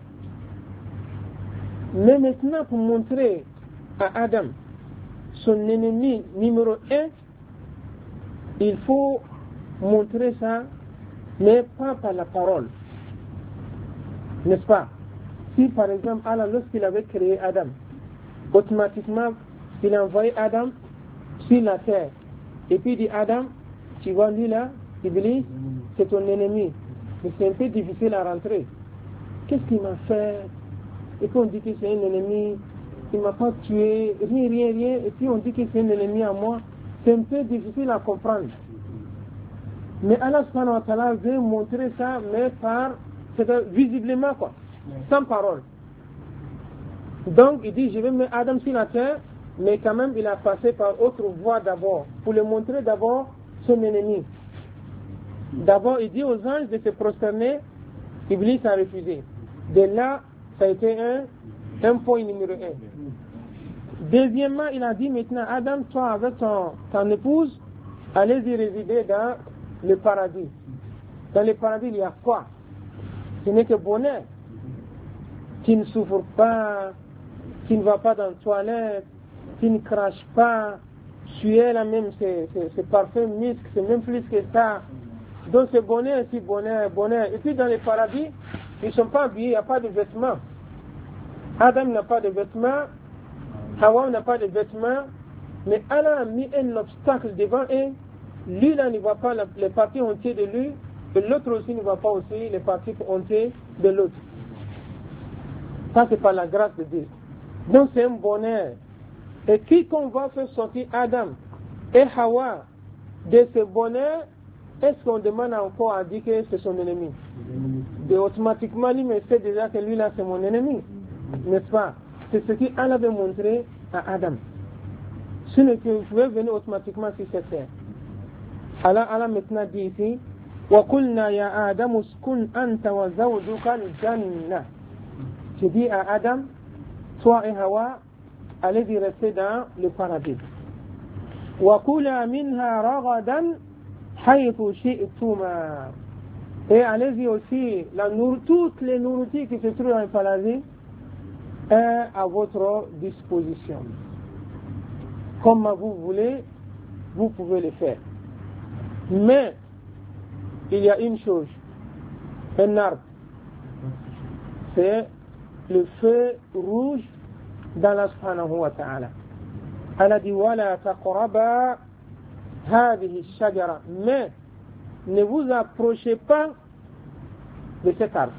Mais maintenant, pour montrer à Adam son ennemi numéro 1, il faut montrer ça, mais pas par la parole. N'est-ce pas? Si par exemple, Allah, lorsqu'il avait créé Adam, automatiquement, il a envoyé Adam sur la terre. Et puis il dit, Adam, tu vois lui là, Iblis, c'est ton ennemi. Mais c'est un peu difficile à rentrer. Qu'est-ce qu'il m'a fait? Et puis on dit que c'est un ennemi, il ne m'a pas tué, rien. Et puis on dit que c'est un ennemi à moi. C'est un peu difficile à comprendre. Mais Allah subhanahu wa ta'ala veut montrer ça, mais visiblement quoi, sans parole. Donc il dit, je vais mettre Adam sur la terre, mais quand même il a passé par autre voie d'abord, pour le montrer d'abord son ennemi. D'abord il dit aux anges de se prosterner, Iblis a refusé. De là, ça a été un point numéro 1. Deuxièmement, il a dit maintenant, Adam, toi avec ton épouse, allez-y résider dans le paradis. Dans le paradis, il y a quoi? Ce n'est que bonheur. Tu ne souffres pas, tu ne vas pas dans la toilette, tu ne craches pas, tu es là même, c'est parfait, muscle, c'est même plus que ça. Donc c'est bonheur, c'est bonheur. Et puis dans le paradis, ils ne sont pas habillés, il n'y a pas de vêtements. Adam n'a pas de vêtements, Hawa n'a pas de vêtements, mais Allah a mis un obstacle devant eux. Lui là ne voit pas les parties entières de lui, et l'autre aussi ne voit pas aussi les parties entières de l'autre. Ça, c'est par la grâce de Dieu. Donc, c'est un bonheur. Et quiconque va faire sortir Adam et Hawa de ce bonheur, est-ce qu'on demande encore à dire que c'est son ennemi? Et automatiquement, lui me sait déjà que lui-là, c'est mon ennemi. N'est-ce pas? C'est ce qu'Allah avait montré à Adam. Sinon, que vous pouvez venir automatiquement sur cette terre. Allah maintenant dit ici, وَقُلْنَا يَا آدَمُ اسْكُنْ أَنْتَ وَزَوْجُكَ الْجَنَّةَ. J'ai dit à Adam, toi et Hawa, allez-y rester dans le paradis. وَكُلَا مِنْهَا رَغَدًا حَيْثُ شِئْتُمَا. Et allez-y aussi, toutes les nourritures qui se trouvent dans le paradis est à votre disposition. Comme vous voulez, vous pouvez le faire. Mais, il y a une chose, un arbre, c'est le feu rouge d'Allah subhanahu wa ta'ala. Allah dit, وَلَا تَقْرَبَا هَذِهِ الشَّجَرَةِ. Mais, ne vous approchez pas de cet arbre.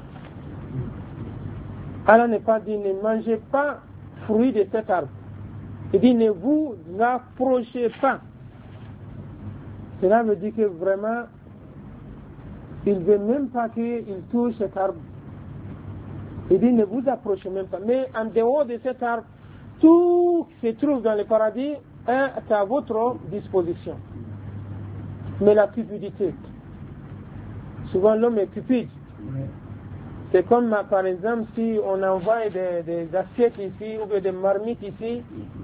Allah n'est pas dit, ne mangez pas fruit de cet arbre. Il dit, ne vous approchez pas. Cela veut dire que vraiment, il ne veut même pas qu'il touche cet arbre. Il dit, ne vous approchez même pas. Mais en dehors de cet arbre, tout qui se trouve dans le paradis est à votre disposition. Mais la cupidité. Souvent, l'homme est cupide. C'est comme, par exemple, si on envoie des assiettes ici, ou des marmites ici,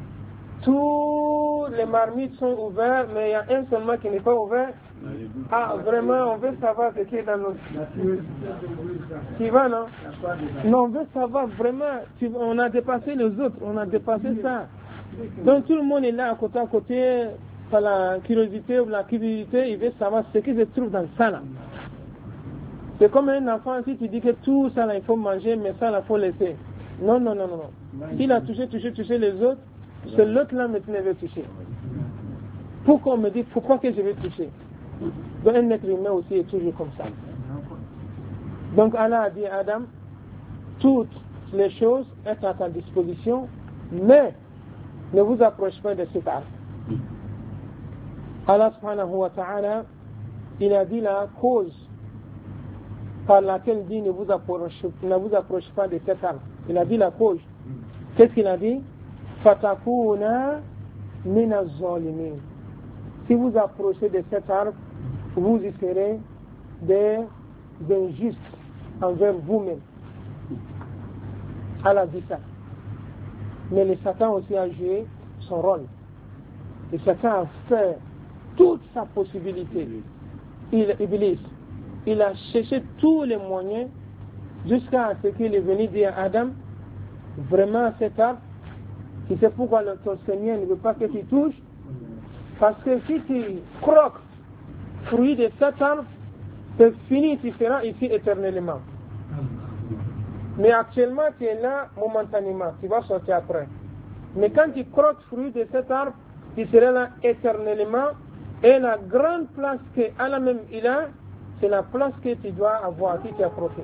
tous les marmites sont ouvertes, mais il y a un seulement qui n'est pas ouvert. Ah, vraiment, on veut savoir ce qui est dans nos... Tu vas, non? Non, on veut savoir vraiment, on a dépassé les autres, on a dépassé ça. Donc tout le monde est là, à côté, par la curiosité ou la curiosité, il veut savoir ce qui se trouve dans ça, là. C'est comme un enfant, si tu dis que tout ça, là, il faut manger, mais ça, là, il faut laisser. Non. S'il a touché les autres, c'est l'autre là maintenant qui veut toucher. Pourquoi on me dit, pourquoi que je vais toucher? Donc un être humain aussi est toujours comme ça. Donc Allah a dit à Adam, toutes les choses sont à ta disposition, mais ne vous approchez pas de cet arbre. Allah subhanahu wa ta'ala, il a dit la cause par laquelle il dit ne vous approchez pas de cet arbre. Il a dit la cause. Qu'est-ce qu'il a dit? Fatakuna min az-zalimin. Si vous approchez de cet arbre, vous y serez des injustes envers vous-même. Allah dit ça. Mais le Satan aussi a joué son rôle. Le Satan a fait toute sa possibilité. Iblis, il a cherché tous les moyens jusqu'à ce qu'il est venu dire à Adam, vraiment cet arbre, tu sais pourquoi ton Seigneur ne veut pas que tu touches? Parce que si tu croques fruit de cet arbre, c'est fini, tu seras ici éternellement. Mais actuellement, tu es là momentanément, tu vas sortir après. Mais quand tu croques fruit de cet arbre, tu seras là éternellement. Et la grande place qu'Allah même il a, c'est la place que tu dois avoir, qui t'approche.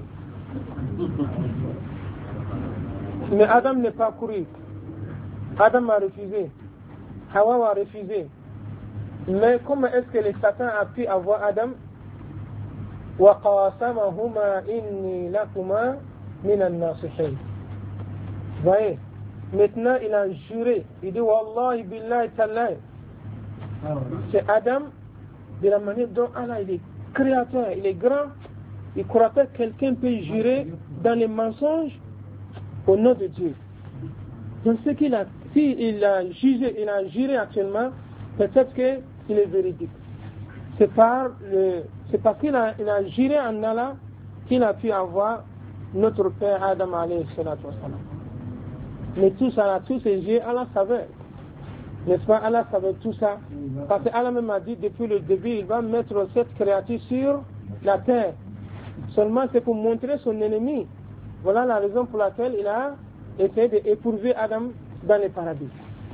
Mais Adam n'est pas couru. Adam a refusé. Hawa a refusé. Mais comment est-ce que le Satan a pu avoir Adam? وَقَاسَمَهُمَا إِنِّي لَكُمَا مِنَ النَّاصِحِينَ. Voyez, maintenant il a juré. Il dit Wallahi billahi tallahi. C'est Adam, de la manière dont Allah il est créateur, il est grand. Il ne croit pas que quelqu'un peut jurer dans les mensonges au nom de Dieu. Donc ce qu'il a, s'il a jugé, il a juré actuellement, peut-être qu'il est véridique. C'est parce qu'il a juré en Allah qu'il a pu avoir notre père Adam alayhi salatu wassalam. Mais tout ça, tous ces jeux, Allah savait. N'est-ce pas? Allah savait tout ça. Parce qu'Allah même a dit depuis le début, il va mettre cette créature sur la terre. Seulement c'est pour montrer son ennemi. Voilà la raison pour laquelle il a essayé d'éprouver Adam dans le paradis.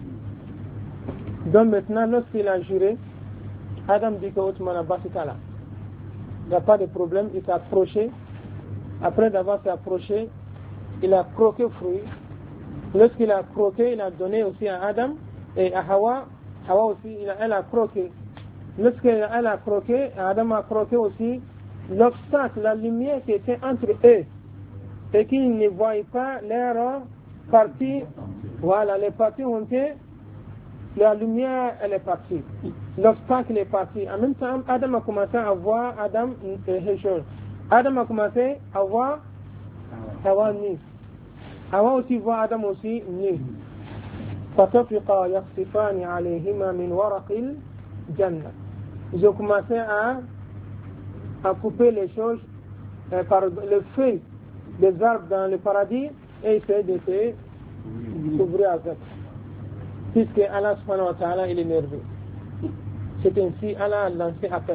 Donc maintenant, lorsqu'il a juré, Adam dit que Othman là. Il n'y a pas de problème, il s'est approché. Après d'avoir s'approché, il a croqué le fruit. Lorsqu'il a croqué, il a donné aussi à Adam et à Hawa. Hawa aussi, elle a croqué. Lorsqu'elle a croqué, Adam a croqué aussi l'obstacle, la lumière qui était entre eux et qu'ils ne voyaient pas leur partie. Voilà, les parties ont été, la lumière elle est partie, l'obstacle est parti. En même temps, Adam a commencé à voir Adam a commencé à voir Hawa nu. Hawa aussi voit Adam aussi nu. فَتَفِقَا يَخْصِفَانِ عَلَيْهِمَا مِنْ وَرَقِ الْجَنَّةِ. Ils ont commencé à couper les choses par le feu des arbres dans le paradis et essayer de s'ouvrir avec. Puisque Allah subhanahu wa ta'ala il est nerveux. C'est ainsi Allah a lancé appel.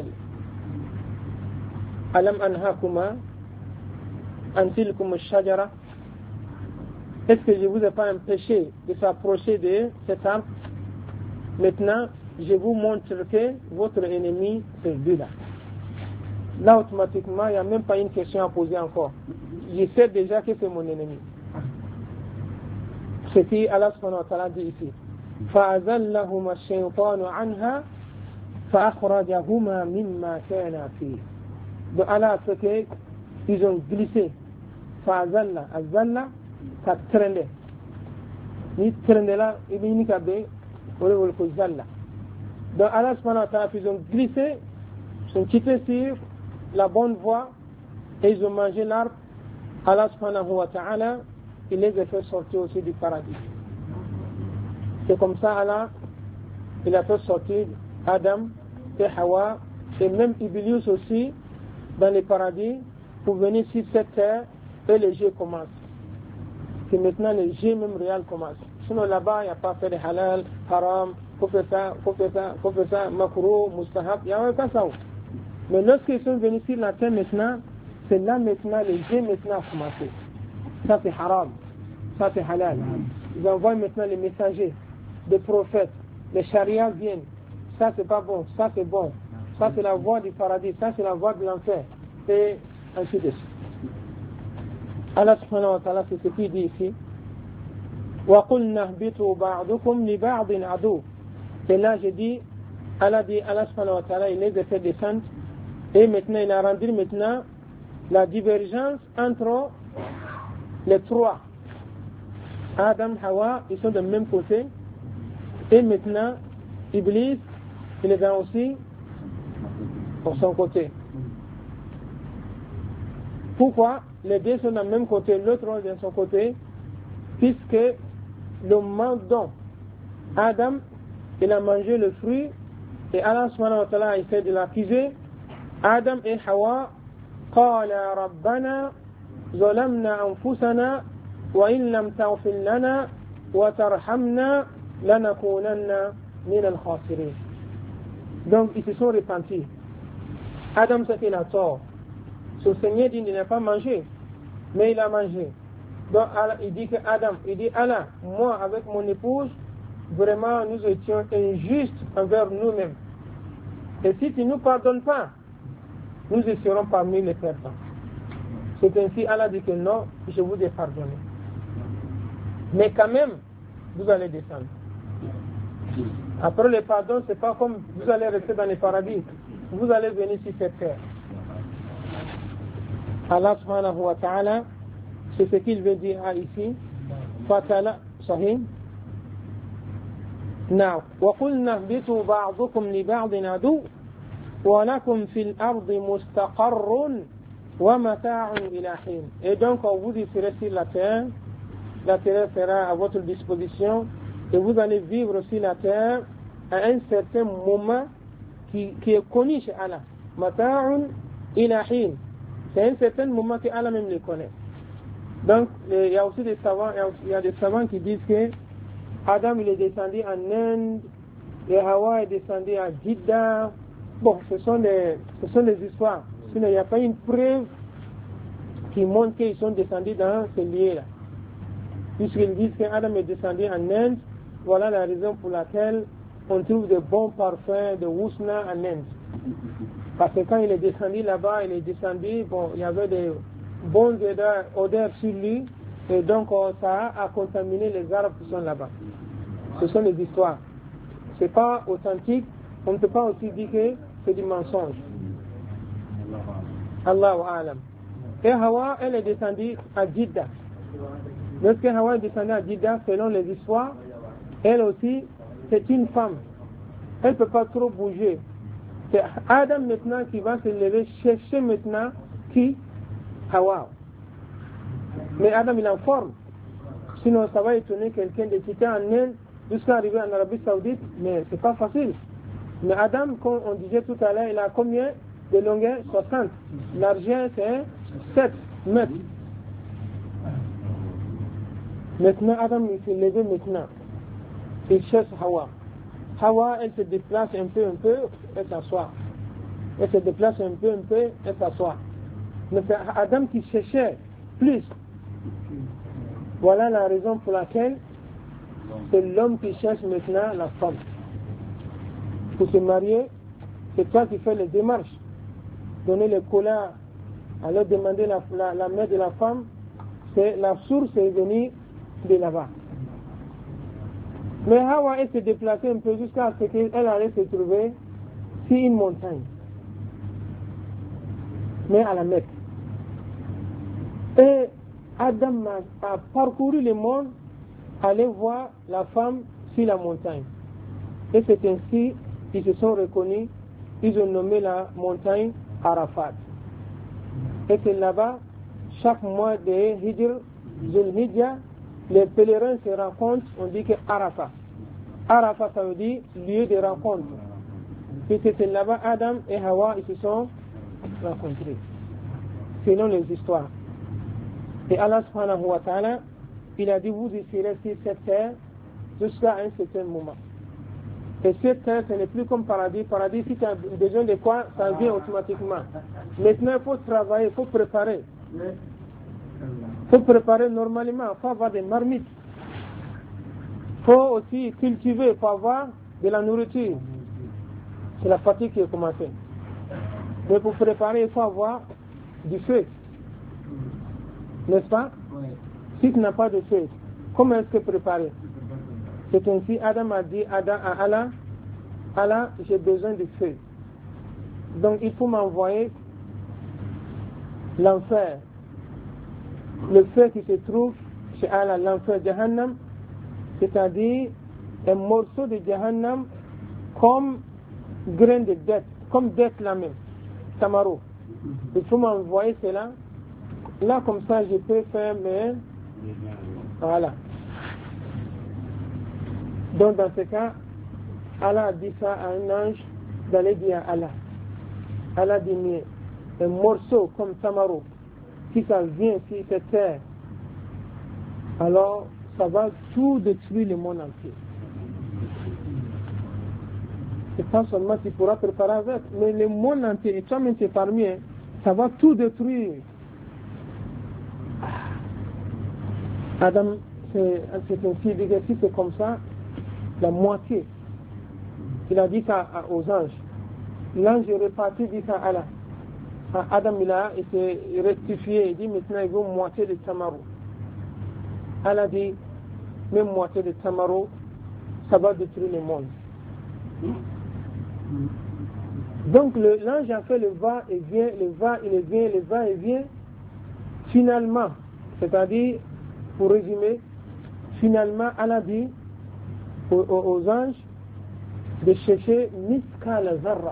Alam anhakuma an tilkum ash-shajara. Est-ce que je ne vous ai pas empêché de s'approcher de cet arbre? Maintenant, je vous montre que votre ennemi, c'est lui-là. Là, automatiquement, il n'y a même pas une question à poser encore. Je sais déjà que c'est mon ennemi. Ce qui Allah subhanahu wa ta'ala dit ici. فَأَذَلَّهُمَا الشَّيْطَانُ عَنْهَا فَأَخْرَجَهُمَا مِمَّا كَانَا فِيهِ. Donc Allah a fait qu'ils ont glissé. فَأَذَلَّ أَذَلَّ ça traînait. Ni traînait là, il y a une cabée, on le zalla. Donc Allah subhanahu wa ta'ala, ils ont glissé, ils ont quitté sur la bonne voie et ils ont mangé l'arbre. Allah subhanahu wa ta'ala, il les a fait sortir aussi du paradis. C'est comme ça Allah, il a fait sortir Adam et Hawa et même Iblis aussi dans le paradis pour venir sur cette terre et les jeux commencent. Que maintenant les jeux même réels commencent. Sinon là-bas, il n'y a pas fait de halal, haram, faut faire ça, makro, mustahab, il n'y a pas ça. Mais lorsqu'ils sont venus sur la terre maintenant, c'est là maintenant, les jeux maintenant ont commencé. Ça c'est haram, ça c'est halal. Ils envoient maintenant les messagers, des prophètes, les charias viennent. Ça c'est pas bon, ça c'est bon. Ça c'est la voie du paradis, ça c'est la voie de l'enfer. Et ainsi de suite. Allah subhanahu wa ta'ala, c'est ce qu'il dit ici. وَقُلْنَا اهْبِطُوا بَعْضُكُمْ لِبَعْضٍ عَدُوٌّ. Et là, j'ai dit, Allah subhanahu wa ta'ala, il les a fait descendre. Et maintenant, il a rendu maintenant la divergence entre les trois. Adam, Hawa, ils sont de même côté. Et maintenant, Iblis, il est dans aussi pour son côté. Pourquoi? Les deux sont du même côté, l'autre est de son côté, puisque le mandon, Adam, il a mangé le fruit, et Allah subhanahu wa ta'ala a essayé de l'accuser. Adam et Hawa, قَالَا رَبَّنَا ظَلَمْنَا أَنفُسَنَا وَإِن لَمْ تَغْفِرْ لَنَا وَتَرْحَمْنَا لَنَكُونَنَّ مِنَ الْخَاسِرِينَ. Donc ils se sont repentis. Adam sait qu'il a tort. Son Seigneur dit qu'il n'a pas mangé, mais il a mangé. Donc Allah, il dit que Adam, il dit Allah, moi avec mon épouse, vraiment nous étions injustes envers nous-mêmes. Et si tu ne nous pardonnes pas, nous serons parmi les perdants. C'est ainsi Allah dit que non, je vous ai pardonné. Mais quand même, vous allez descendre. Après le pardon, c'est pas comme vous allez rester dans le paradis. Vous allez venir sur cette terre. Allah subhanahu wa ta'ala, c'est ce qu'il veut dire ici. Fatala, sahih. Now, وَقُلْنَا اهْبِطُوا بَعْضُكُمْ لِبَعْضٍ عَدُوٌّ وَلَكُمْ فِي الْأَرْضِ مُسْتَقَرٌّ وَمَتَاعٌ إِلَى حِينٍ. Et donc, quand vous y serez sur la terre sera à votre disposition et vous allez vivre sur la terre à un certain moment qui est connu chez Allah. Mata'un ila hin. C'est un certain moment que Allah même le connaît. Donc, il y a aussi des savants, il y a des savants qui disent que Adam il est descendu en Inde, et Hawa est descendu à Jeddah. Bon, ce sont des histoires. Sinon, il n'y a pas une preuve qui montre qu'ils sont descendus dans ce lieu-là. Puisqu'ils disent qu'Adam est descendu en Inde, voilà la raison pour laquelle on trouve de bons parfums de Wusna en Inde. Parce que quand il est descendu là-bas, bon, il y avait des bonnes odeurs sur lui, Et donc, ça a contaminé les Arabes qui sont là-bas. Ce sont des histoires. Ce n'est pas authentique. On ne peut pas aussi dire que c'est du mensonge. Allahu A'lam. Et Hawa, elle est descendue à Jeddah. Lorsque Hawa est descendue à Jeddah, selon les histoires, elle aussi, c'est une femme. Elle ne peut pas trop bouger. C'est Adam maintenant qui va se lever, chercher maintenant qui? Hawa. Mais Adam, il est en forme. Sinon, ça va étonner quelqu'un de quitter en Inde jusqu'à arriver en Arabie Saoudite, mais c'est pas facile. Mais Adam, comme on disait tout à l'heure, il a combien de longueur? 60. Largeur, c'est 7 mètres. Maintenant, Adam, il s'est levé maintenant. Il cherche Hawa. Hawa, elle se déplace un peu, elle s'assoit. Elle se déplace un peu, elle s'assoit. Mais c'est Adam qui cherchait plus. Voilà la raison pour laquelle c'est l'homme qui cherche maintenant la femme. Pour se marier, c'est toi qui fais les démarches. Donner le collat, alors demander la main de la femme, c'est la source est venue de là-bas. Mais Hawa, elle s'est déplacée un peu jusqu'à ce qu'elle allait se trouver sur une montagne. Mais à la Mecque. Et Adam a parcouru le monde, aller voir la femme sur la montagne. Et c'est ainsi qu'ils se sont reconnus, ils ont nommé la montagne Arafat. Et c'est là-bas, chaque mois de Hijr, Zulhijjah, les pèlerins se rencontrent, on dit que Arafat. Arafat, ça veut dire lieu de rencontre. Et c'est là-bas, Adam et Hawa, ils se sont rencontrés. Selon les histoires. Et Allah subhanahu wa ta'ala, il a dit, vous y serez sur cette terre jusqu'à un certain moment. Et cette terre, ce n'est plus comme paradis. Paradis, si tu as besoin de quoi, ça vient automatiquement. Maintenant, il faut travailler, il faut préparer. Il faut préparer normalement, il faut avoir des marmites. Il faut aussi cultiver, il faut avoir de la nourriture. C'est la fatigue qui est commencée. Mais pour préparer, il faut avoir du feu. N'est-ce pas? Oui. Si tu n'as pas de feu, comment est-ce que préparer? C'est ainsi, Adam a dit à Allah, Allah, j'ai besoin de feu. Donc il faut m'envoyer l'enfer. Le feu qui se trouve chez Allah, l'enfer Jahannam, c'est-à-dire un morceau de Jahannam comme grain de dette, comme dette la même, tamaro. Il faut m'envoyer cela. Là, comme ça, je peux faire mes... Voilà. Donc, dans ce cas, Allah a dit ça à un ange d'aller dire à Allah. Allah dit, mais un morceau comme tamaro, si ça vient sur cette terre, alors ça va tout détruire le monde entier. C'est pas seulement tu pourras préparer avec, mais le monde entier, et toi-même tu es parmi, ça va tout détruire. Adam, c'est ainsi, dit que si c'est comme ça, la moitié. Il a dit ça aux anges. L'ange est reparti, dit ça à Allah. Adam, il a été rectifié, il dit maintenant il veut moitié de tamaro. Allah dit, même moitié de tamaro, ça va détruire le monde. Donc l'ange a fait le va et vient, le va et vient, le va et vient. Finalement, c'est-à-dire, pour résumer, finalement, Allah dit aux anges de chercher Miskal Zarra.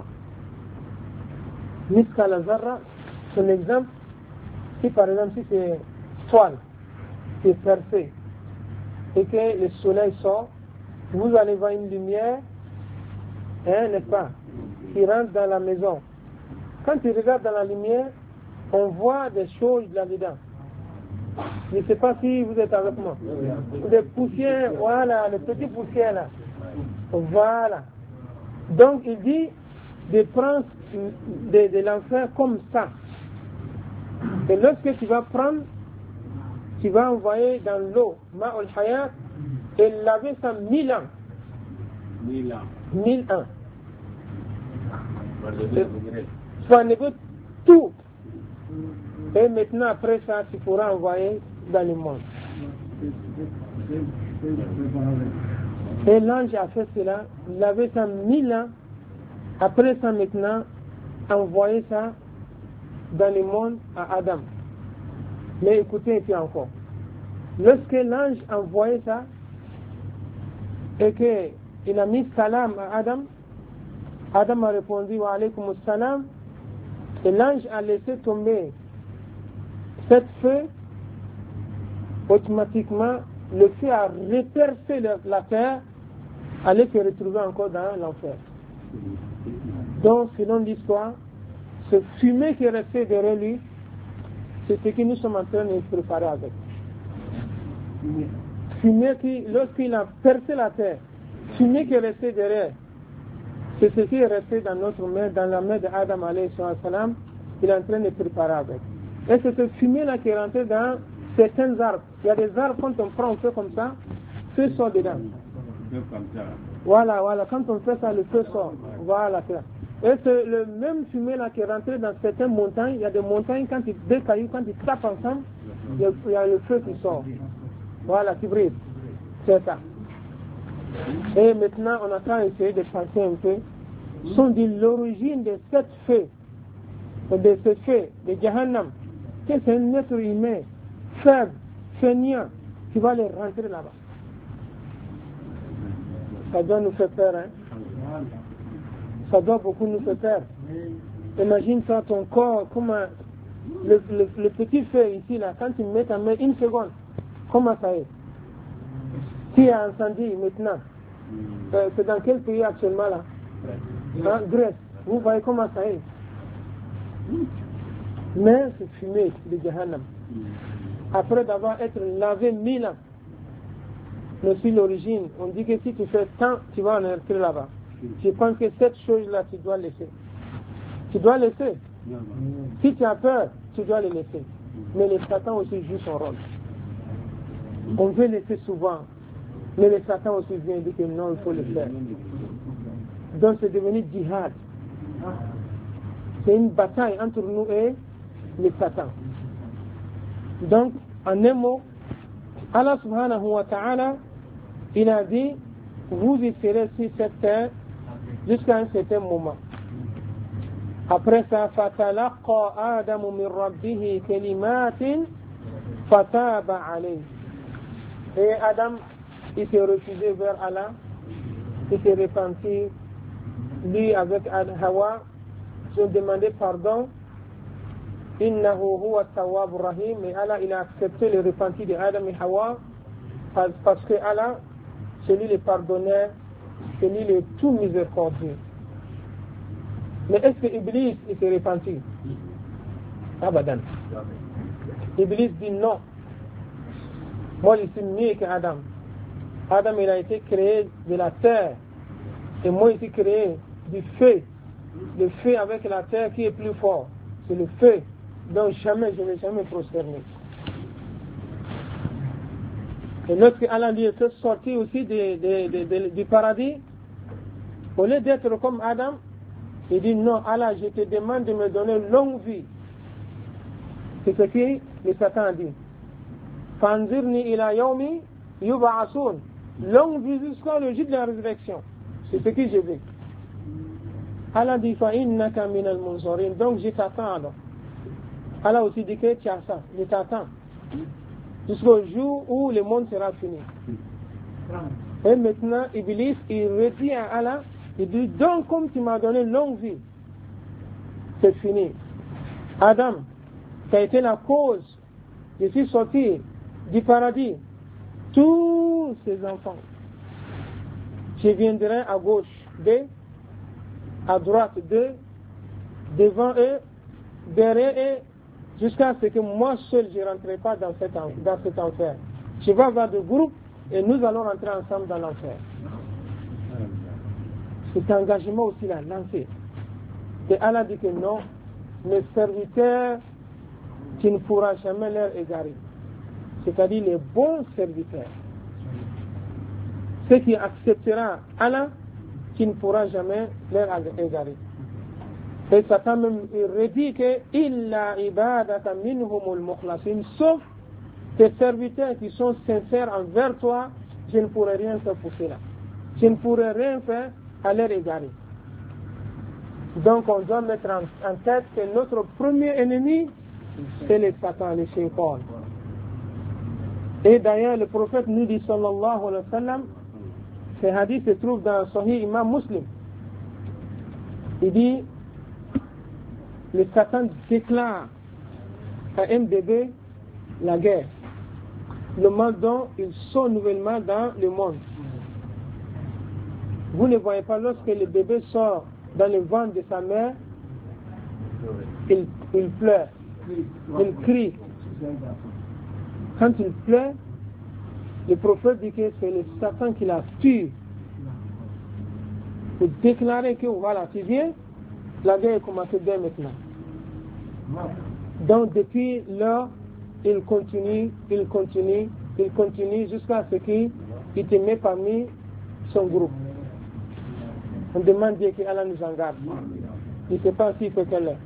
Miskal Zarra, c'est un exemple. Si par exemple, si c'est toile qui est percée et que le soleil sort, vous allez voir une lumière, n'est-ce pas, qui rentre dans la maison. Quand tu regardes dans la lumière, on voit des choses là-dedans. Je ne sais pas si vous êtes avec moi. Des poussières, voilà, les petites poussières là. Voilà. Donc il dit de prendre de l'enfer comme ça. Et lorsque tu vas prendre, tu vas envoyer dans l'eau, Ma'ul Hayat, et laver ça 1000 ans. 1000 ans. 1000 ans. Tu vas enlever tout. Et maintenant, après ça, tu pourras envoyer dans le monde. Et l'ange a fait cela, il avait ça 1000 ans, après ça maintenant, envoyé ça dans le monde à Adam. Mais écoutez, et puis encore. Lorsque l'ange a envoyé ça, et qu'il a mis salam à Adam, Adam a répondu wa alaykum salam, et l'ange a laissé tomber cette feu, automatiquement, le feu a repercé la terre, allait se retrouver encore dans l'enfer. Donc, selon l'histoire, ce fumée qui est resté derrière lui, c'est ce que nous sommes en train de nous préparer avec. Fumée qui, lorsqu'il a percé la terre, fumée qui est resté derrière, c'est ce qui est resté dans notre main, dans la main d'Adam alayhi salam, il est en train de préparer avec. Et c'est ce fumée-là qui est rentré dans certains arbres. Il y a des arbres, quand on prend, on fait comme ça, le feu sort dedans. Voilà, quand on fait ça, le feu sort. Voilà. Et c'est le même fumée-là qui est rentré dans certaines montagnes. Il y a des montagnes, quand deux cailloux, quand ils tapent ensemble, il y a le feu qui sort. Voilà, qui brille. C'est ça. Et maintenant, on attend essayer de penser un peu. Sont de l'origine de cette feu, de ce feu, de Jahannam, que c'est un être humain, faible, feignant, qui va les rentrer là-bas. Ça doit nous faire peur, hein. Ça doit beaucoup nous faire peur. Imagine-toi ton corps, comment le petit feu ici, là, quand tu mets ta main une seconde, comment ça est? Qui a incendie maintenant? C'est dans quel pays actuellement là? Hein? Grèce. Vous voyez comment ça est? Mais c'est fumé de Jahannam. Après d'avoir été lavé 1000 ans, mais sur l'origine, on dit que si tu fais tant, tu vas en entrer là-bas. Je pense que cette chose-là, tu dois laisser. Tu dois laisser. Si tu as peur, tu dois le laisser. Mais le Satan aussi joue son rôle. On veut laisser souvent. Mais le Satan aussi vient dire que non, il faut le faire. Donc c'est devenu djihad. C'est une bataille entre nous et le Satan. Donc, en un mot, Allah subhanahu wa ta'ala, il a dit, vous y serez sur cette terre jusqu'à un certain moment. Après ça, فَتَلَقَّى آدَمُ مِنْ رَبِّهِ كَلِمَاتٍ فَتَابَ عَلَيْهِ. Et Adam, il s'est refusé vers Allah, il s'est repenti, lui avec Hawa, ils ont demandé pardon. Innahu huwa at-tawwabur rahim. Et Allah, il a accepté le repenti de Adam et Hawa parce que Allah, c'est lui le pardonneur, c'est lui le tout miséricordieux. Mais est-ce que Iblis il s'est repenti? Abadan. Iblis dit non. Moi, je suis mieux qu'Adam. Adam, il a été créé de la terre. Et moi, je suis créé du feu. Le feu avec la terre qui est plus fort. C'est le feu. Donc, jamais, je ne vais jamais prosterner. Et lorsque Allah lui est sorti aussi du paradis, au lieu d'être comme Adam, il dit non, Allah, je te demande de me donner longue vie. C'est ce que le Satan a dit. Fanzirni ila yawmi yub'asun. Longue vie jusqu'au jour de la résurrection. C'est ce que je veux. Allah dit fa innaka minal munzarin. Donc je t'attends alors. Allah aussi dit que tu as ça, je t'attends. Jusqu'au jour où le monde sera fini. Et maintenant, Iblis, il redit à Allah, il dit, donc comme tu m'as donné longue vie, c'est fini. Adam, tu as été la cause, je suis sorti du paradis, tous ces enfants, je viendrai à gauche d'eux, à droite d'eux, devant eux, derrière eux, jusqu'à ce que moi seul je ne rentrerai pas dans cet enfer. Je vais avoir des groupes et nous allons rentrer ensemble dans l'enfer. Cet engagement aussi là, lancé. Et Allah dit que non, mes serviteurs, tu ne pourras jamais leur égarer. C'est-à-dire les bons serviteurs. Ceux qui accepteront Allah, tu ne pourras jamais leur égarer. Et Satan même redit que illa ibadaka minhumul mukhlasin, sauf tes serviteurs qui sont sincères envers toi, je ne pourrai rien faire pour cela. Je ne pourrai rien faire à leur égarer. Donc on doit mettre en tête que notre premier ennemi, c'est le Satan, le Shaitan. Et d'ailleurs, le prophète nous dit, sallallahu alayhi wa sallam, ce hadith se trouve dans Sahih Imam Muslim. Il dit, le Satan déclare à un bébé la guerre. Le mal dont il sort nouvellement dans le monde. Vous ne voyez pas lorsque le bébé sort dans le ventre de sa mère, il pleure, il crie. Quand il pleure, le prophète dit que c'est le Satan qui l'a tué. Pour déclarer que voilà, tu viens, la guerre commence dès maintenant. Donc depuis lors, il continue jusqu'à ce qu'il te met parmi son groupe. On demande Dieu qu'Allah nous en garde. Il ne sait pas s'il fait quelle heure.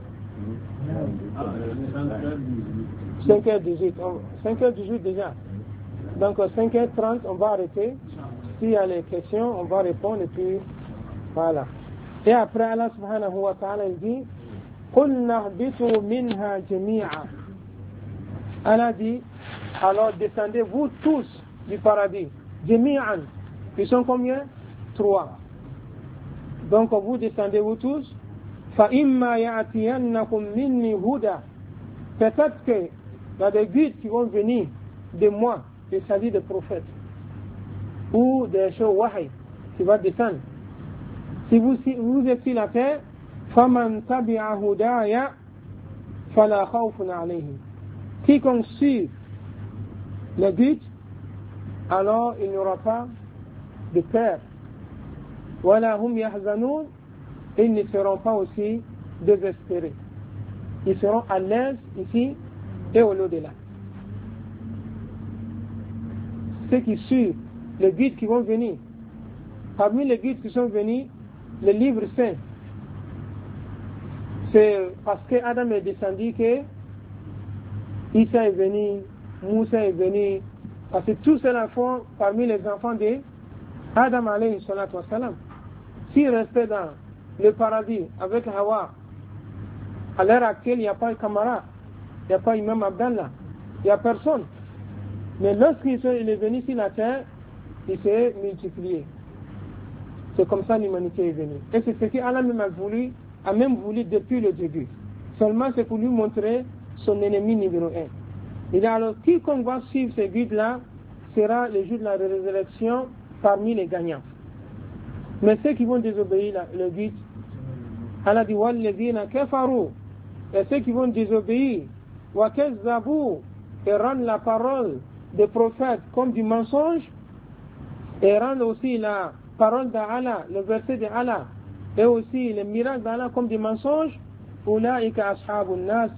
5h18. 5h18 déjà. Donc 5h30, on va arrêter. S'il y a les questions, on va répondre et puis voilà. Et après Allah subhanahu wa ta'ala il dit قُلْ نَهْبِطُوا مِنْهَا جَمِيعًا. Allah dit, alors descendez vous tous du paradis. Jami'an. Ils sont combien? 3. Donc vous descendez vous tous. فَإِمَّا يَأْتِيَنَّكُمْ مِنِّي هُدًى. Peut-être qu'il y a des guides qui vont venir de moi, il s'agit des prophètes, ou des choses wahi qui vont descendre. Si vous êtes sur la terre, فَمَنْ تَبِعَ هُدَايَ فَلَا خَوْفٌ عَلَيْهِ. Quiconque suit le guide, alors il n'y aura pas de peur. وَلَا هُمْ يَحْزَنُونَ. Ils ne seront pas aussi désespérés. Ils seront à l'aise ici et au-delà. Ceux qui suivent les guides qui vont venir, parmi les guides qui sont venus, le livre saint, c'est parce que Adam est descendu que Isa est venu, Moussa est venu, parce que tout cela font parmi les enfants de Adam alayhi salatu wa salam. S'ils restaient dans le paradis avec Hawa, à l'heure actuelle, il n'y a pas de camarade, il n'y a pas Imam Abdallah, il n'y a personne. Mais lorsqu'il est venu sur la terre, il s'est multiplié. C'est comme ça l'humanité est venue. Et c'est ce qu'Allah a même voulu depuis le début. Seulement c'est pour lui montrer son ennemi numéro 1. Et alors, quiconque va suivre ces guides-là sera le jour de la résurrection parmi les gagnants. Mais ceux qui vont désobéir le guide, Allah dit وَالَّذِينَ كَفَرُوا. Et ceux qui vont désobéir, وَكَذَّبُوا, et rendre la parole des prophètes comme du mensonge, et rendre aussi la parole d'Allah, le verset d'Allah, et aussi les miracles d'Allah comme des mensonges, أُولَٰئِكَ أَصْحَابُ النَّارِ.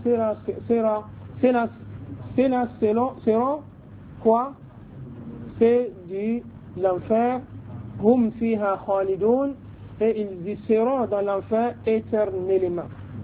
Seront quoi? C'est de l'enfer. Hum fiha khalidun. Et ils y seront dans l'enfer éternellement.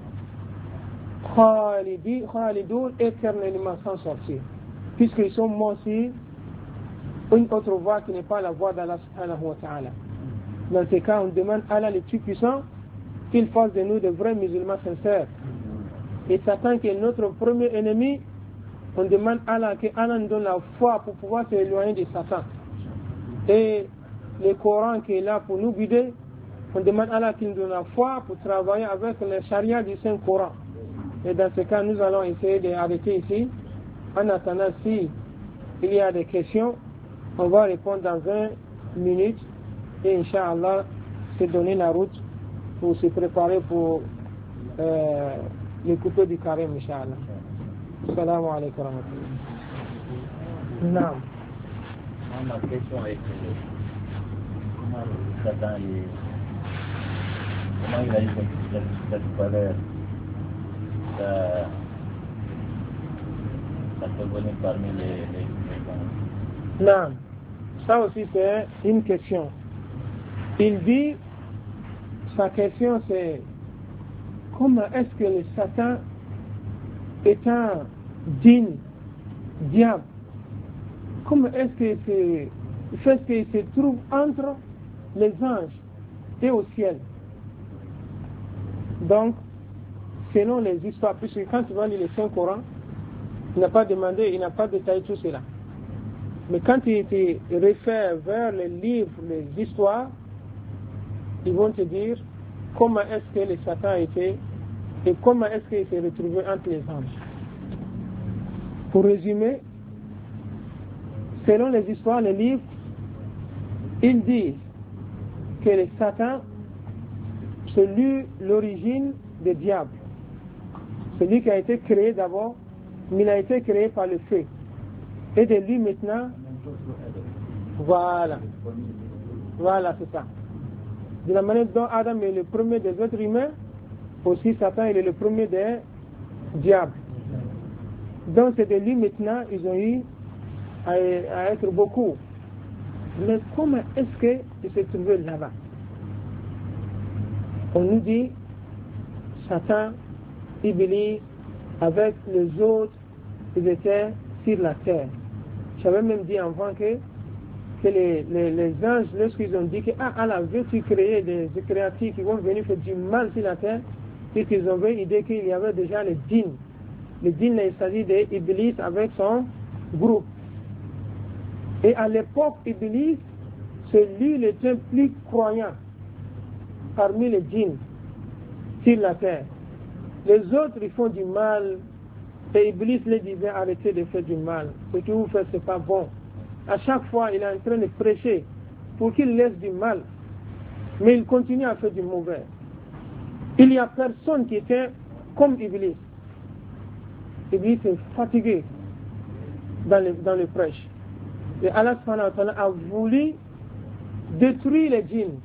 Khalidun, éternellement sans sortir. Puisqu'ils sont morts sur une autre voie qui n'est pas la voie d'Allah subhanahu wa ta'ala. Dans ces cas, on demande à Allah le Tout-Puissant qu'il fasse de nous de vrais musulmans sincères. Et Satan, qui est notre premier ennemi, on demande à Allah que Allah nous donne la foi pour pouvoir s'éloigner de Satan. Et le Coran qui est là pour nous guider, on demande à Allah qu'il nous donne la foi pour travailler avec le charia du Saint-Coran. Et dans ce cas, nous allons essayer d'arrêter ici. En attendant, si il y a des questions, on va répondre dans 20 minutes. Et Inch'Allah, se donner la route pour se préparer pour le coupé du carême, Inch'Allah. Assalamu alaikum wa rahmatullah. Non. Ma question est comment Satan comment il a eu cette valeur ça peut venir parmi les gens. Non. Ça aussi c'est une question. Il dit, sa question c'est comment est-ce que le Satan étant digne, diable, comment est-ce que c'est fait qu'il se trouve entre les anges et au ciel? Donc, selon les histoires, puisque quand tu vas lire le Saint-Coran, il n'a pas demandé, il n'a pas détaillé tout cela. Mais quand il te réfère vers les livres, les histoires, ils vont te dire comment est-ce que le Satan était et comment est-ce qu'il s'est retrouvé entre les anges. Pour résumer, selon les histoires, les livres, ils disent que le Satan, c'est lui l'origine des diables. C'est lui qui a été créé d'abord, mais il a été créé par le feu. Et de lui maintenant, voilà, c'est ça. De la manière dont Adam est le premier des êtres humains, aussi Satan il est le premier des diables. Donc c'est de lui maintenant, ils ont eu à être beaucoup. Mais comment est-ce qu'il s'est trouvé là-bas? On nous dit, Satan, Iblis, avec les autres, ils étaient sur la terre. J'avais même dit avant que les anges, lorsqu'ils ont dit que Allah veut-tu créer des créatures qui vont venir faire du mal sur la terre, puisqu'ils ont eu l'idée qu'il y avait déjà les djinns. Les djinns, il s'agit d'Iblis avec son groupe. Et à l'époque, Iblis, c'est lui le plus croyant parmi les djinns sur la terre. Les autres, ils font du mal. Et Iblis les disait, arrêtez de faire du mal. Ce que vous faites, ce n'est pas bon. À chaque fois, il est en train de prêcher pour qu'il laisse du mal. Mais il continue à faire du mauvais. Il n'y a personne qui était comme Iblis. Iblis est fatigué dans le prêche. Et Allah a voulu détruire les djinns.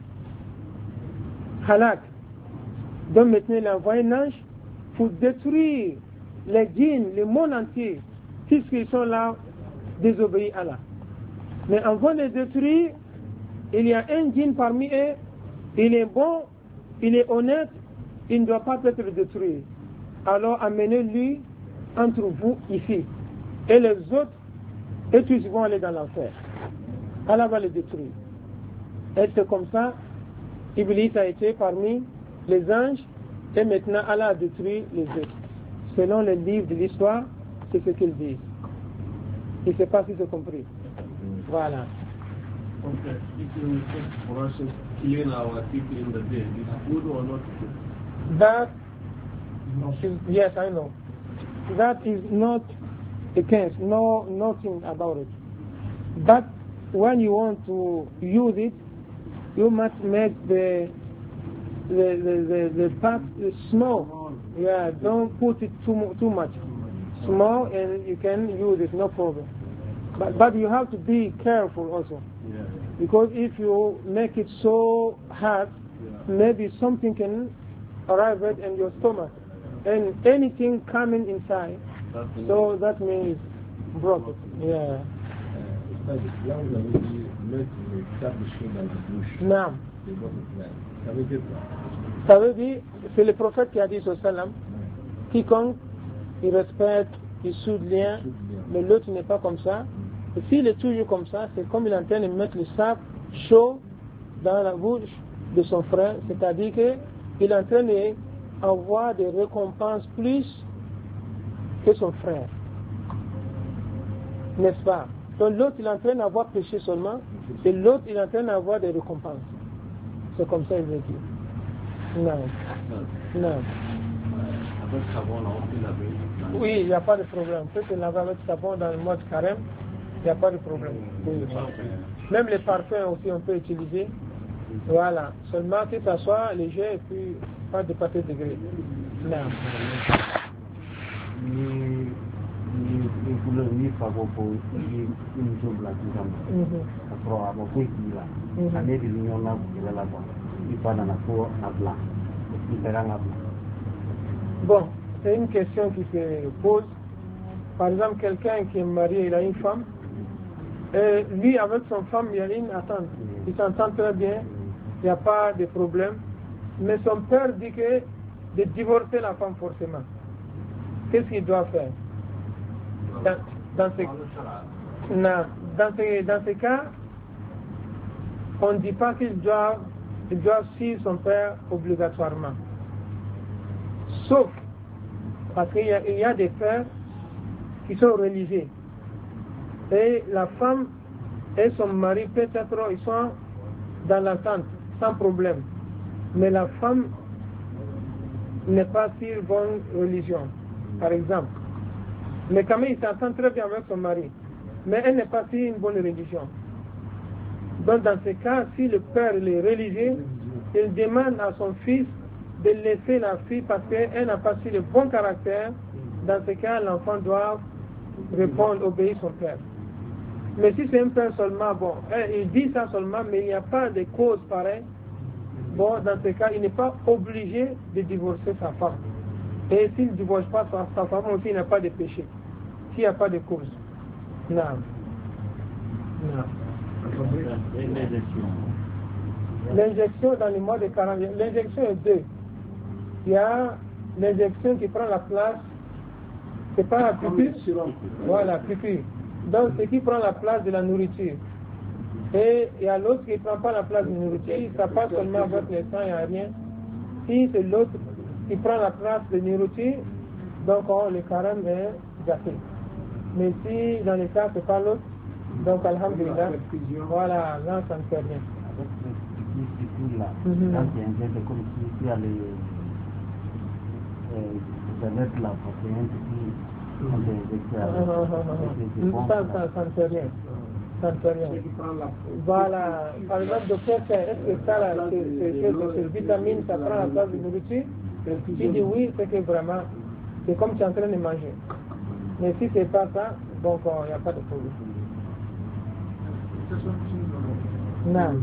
Halak. Donc maintenant, il a envoyé un ange pour détruire les djinns, le monde entier, puisqu'ils sont là, désobéis à Allah. Mais avant de les détruire, il y a un djinn parmi eux, il est bon, il est honnête, il ne doit pas être détruit. Alors amenez-lui entre vous ici. Et les autres, et tous vont aller dans l'enfer. Allah va les détruire. Et c'est comme ça, Iblis a été parmi les anges, et maintenant Allah a détruit les autres. Selon les livres de l'histoire, c'est ce qu'ils disent. Je ne sais pas si c'est compris. Voilà. Okay. Eating for us is clean our teeth in the day. Is good or not good? That is, yes, I know. That is not against, nothing about it. But when you want to use it, you must make the part small. Yeah, don't put it too much. Small, and you can use it, no problem. But you have to be careful also. Yeah. Because if you make it so hard, maybe something can arrive in your stomach. And anything coming inside, so that means broken. Yeah. Non. Ça veut dire, c'est le prophète qui a dit sur salam, quiconque il respecte, il soude lien, mais l'autre n'est pas comme ça. Et s'il est toujours comme ça, c'est comme il est en train de mettre le sable chaud dans la bouche de son frère, c'est-à-dire qu'il est en train d'avoir des récompenses plus que son frère. N'est-ce pas? Donc l'autre il est en train d'avoir péché seulement, et l'autre il est en train d'avoir des récompenses. C'est comme ça il veut dire. Non. Non. Avec savon, on peut laver. Oui, il n'y a pas de problème. On peut laver avec savon dans le mode carême, il n'y a pas de problème. Oui. Même les parfums aussi on peut utiliser. Voilà. Seulement que ça soit léger et puis pas dépasser degré. Non. Ni fago po ni jumla kizam pro abo ko kila ane di nyona kila la ba ipana na ko na blanc iteranga. Bon, c'est une question qui se pose. Par exemple, quelqu'un qui est marié, il a une femme, et lui avec son femme, il y a une attente. Ils s'entendent très bien, il n'y a pas de problème. Mais son père dit que de divorcer la femme forcément. Qu'est-ce qu'il doit faire? Dans ce... Non. Dans ces cas, on ne dit pas qu'il doit suivre son père obligatoirement. Sauf parce qu'il y a des pères qui sont religieux. Et la femme et son mari, peut-être, ils sont dans l'attente, sans problème. Mais la femme n'est pas sur bonne religion, par exemple. Mais quand même, il s'entend très bien avec son mari. Mais elle n'est pas sur une bonne religion. Donc, dans ce cas, si le père est religieux, il demande à son fils de laisser la fille parce qu'elle n'a pas su le bon caractère. Dans ce cas, l'enfant doit répondre, obéir son père. Mais si c'est un père seulement, bon, il dit ça seulement, mais il n'y a pas de cause pareille, bon, dans ce cas, il n'est pas obligé de divorcer sa femme. Et s'il ne divorce pas sa femme aussi, il n'a pas de péché. S'il n'y a pas de cause. Non. Non. L'injection dans les mois de 40, l'injection est deux. Il y a l'injection qui prend la place, c'est pas la pupille, voilà, pupille. Donc c'est qui prend la place de la nourriture. Et il y a l'autre qui ne prend pas la place de la nourriture, ça passe seulement avec le sang, il n'y a rien. Si c'est l'autre qui prend la place de la nourriture, donc le carême est gâté. Mais si dans le cas c'est pas l'autre, donc alhamdulillah, voilà, là ça ne fait rien. Là, quand il y a un geste comme si il y a les la protéine ça ne fait rien. Ça ne fait rien. Voilà. Par exemple, docteur, est-ce que ça, cette vitamine, ça prend la place de nourriture? Il dit oui, c'est que vraiment, c'est comme tu es en train de manger. Mais si c'est pas ça, donc il n'y a pas de problème. Non.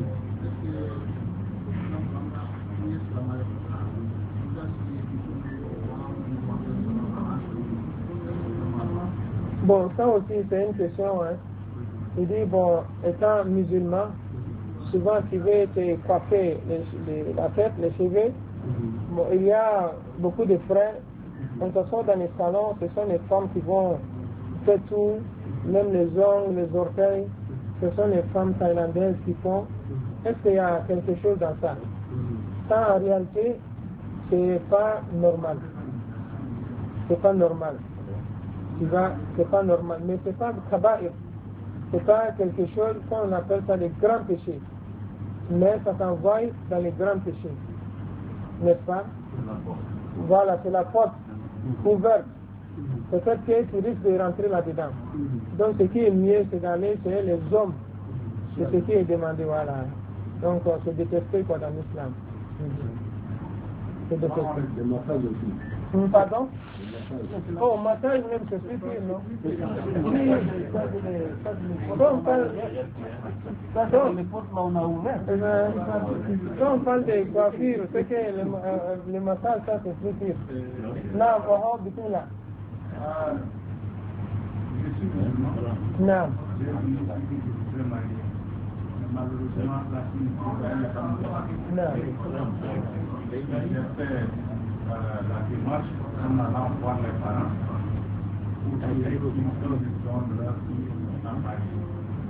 Bon, ça aussi c'est une question. Hein. Il dit, bon, étant musulman, souvent tu veux te coiffer la tête, les cheveux. Bon, il y a beaucoup de frères, quand ce sont dans les salons, ce sont les femmes qui vont faire tout, même les ongles, les orteils, ce sont les femmes thaïlandaises qui font. Est-ce qu'il y a quelque chose dans ça? Ça, en réalité, c'est pas normal. C'est pas normal. C'est pas normal. Mais c'est pas kaba'ir. C'est pas quelque chose qu'on appelle ça des grands péchés. Mais ça s'envoie dans les grands péchés. N'est-ce pas? Voilà, c'est la porte ouverte. Peut-être que tu risques de rentrer là-dedans. Donc ce qui est mieux, c'est d'aller chez les hommes. C'est ce qui est demandé, voilà. Donc c'est détesté quoi dans l'islam. C'est détesté. Le massage aussi. Pardon? Oh, massage même c'est suffit, non? Quand on parle de coiffure, c'est que le massage, ça c'est suffit. Non, on va là. Je suis musulman. Non. Malheureusement, la fille Non. j'ai fait la démarche en allant voir les parents pour qu'ils aient une solution de leur fille en mariage.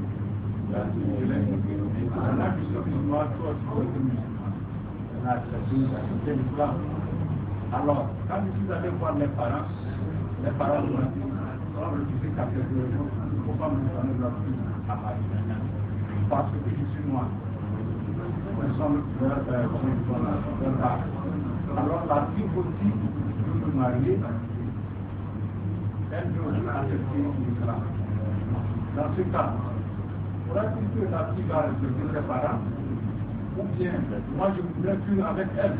On a vu ce que moi, toi, tu es musulman. On a accepté l'islam. Alors, quand je suis allé voir les parents m'ont dit, on refusé qu'à cette raison, il ne faut pas me donner leur fille à mariage. Parce que je suis noir. Nous sommes alors la fille aussi de se marier, elle doit accepter l'islam. Dans ce cas, faudra-t-il que la fille va respecter ses parents, ou bien moi je voudrais plus avec elle.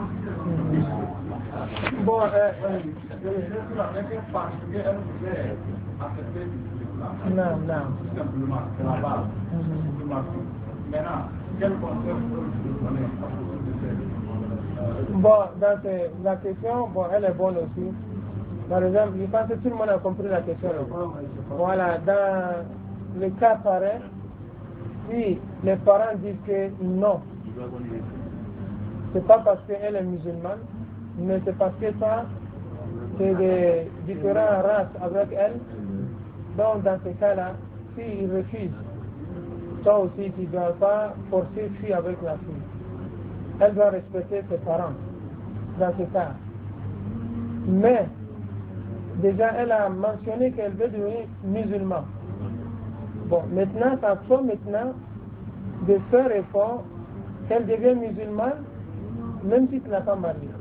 Bon, je voudrais plus avec elle parce qu'elle voudrait accepter l'islam. Non. Tout simplement, c'est la base de ma fille. Maintenant, quel conseil vous donner à propos de cette? Bon, la question, bon, elle est bonne aussi. Par exemple, je pense que tout le monde a compris la question. Voilà, dans le cas pareil, si les parents disent que non, c'est pas parce qu'elle est musulmane, mais c'est parce que ça, c'est des différentes races avec elle. Donc, dans ce cas-là, s'il refuse, toi aussi tu ne dois pas forcer fille avec la fille. Elle doit respecter ses parents dans ce cas. Mais déjà elle a mentionné qu'elle veut devenir musulmane. Bon, maintenant ça faut maintenant de faire effort qu'elle devienne musulmane même si tu n'as pas marié.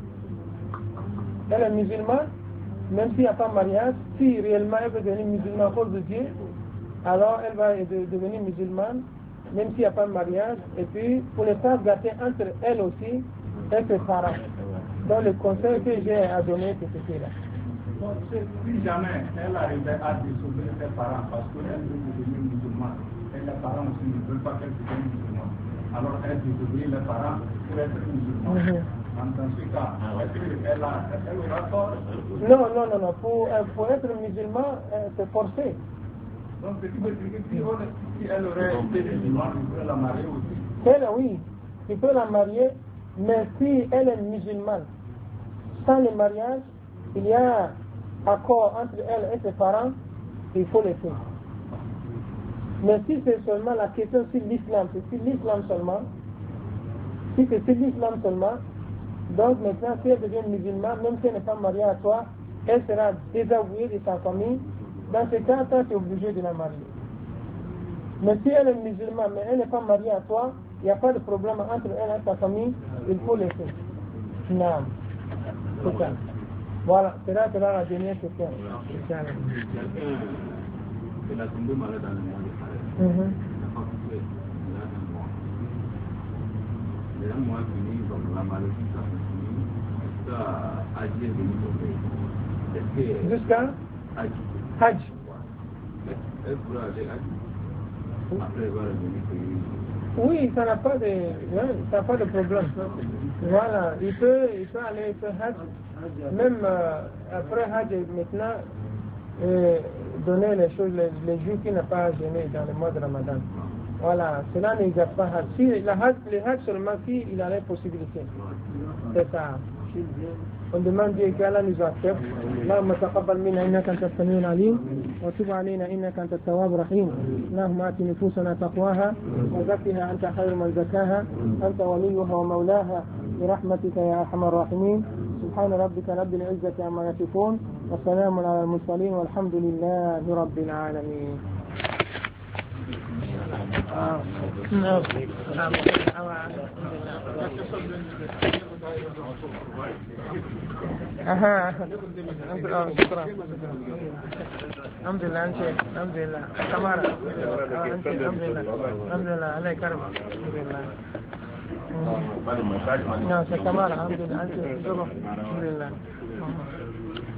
Elle est musulmane, même s'il n'y a pas de mariage, si réellement elle veut devenir musulmane à cause de Dieu, alors elle va devenir musulmane, même s'il n'y a pas de mariage, et puis pour ne pas gâter entre elle aussi et ses parents. Donc le conseil que j'ai à donner, c'est ceci là. Donc, si jamais elle arrivait à désobéir ses parents parce qu'elle veut devenir musulmane, et les parents aussi ne veulent pas qu'elle devienne musulmane, alors elle désobéit les parents pour être musulmane. Dans ce cas, est-ce qu'elle aura tort? Non. Pour être musulman, c'est forcé. Donc, ce qui veut dire que si elle aurait été musulmane, il pourrait la marier aussi. Elle, oui, il peut la marier, mais si elle est musulmane, sans le mariage, il y a accord entre elle et ses parents, il faut le faire. Mais si c'est seulement la question sur l'islam, c'est sur l'islam seulement, si c'est sur l'islam seulement, donc maintenant si elle devient musulmane, même si elle n'est pas mariée à toi, elle sera désavouée de sa famille. Dans ce cas, toi tu es obligé de la marier. Mais si elle est musulmane, mais elle n'est pas mariée à toi, il n'y a pas de problème entre elle et sa famille, il faut le faire. Non. C'est ça. Voilà, c'est là la dernière question. Quelqu'un qui a tombé malade dans le mois de Paris. Il n'a pas pu faire. Il a un mois. Il a un mois fini, donc la maladie ça continue. Jusqu'à Hajj est venu tomber. Jusqu'à Hajj. Elle pourra aller Hajj. Après, elle va revenir payer. Oui, ça n'a pas de problème. Voilà, il peut aller faire Hajj. Même après Hajj, maintenant, donner les choses, les jours qui n'ont pas gêné dans le mois de Ramadan. Voilà, cela n'existe pas Hajj. Si le Hajj seulement si il a les possibilités. C'est ça. On demande Dieu qu'Allah nous accepte. اللهم تقبل منا إنك أنت السميع العليم وتب علينا إنك أنت التواب الرحيم. اللهم آت نفوسنا تقواها وزكها أنت خير من زكاها أنت وليها ومولاها برحمتك يا أرحم الراحمين. سبحان ربك رب العزة عما يصفون وسلام على المرسلين والحمد لله رب العالمين. الحمد لله انت الحمد لله كمارا انت الحمد لله عليك كرم الحمد لله نعم كمارا الحمد لله انت الحمد لله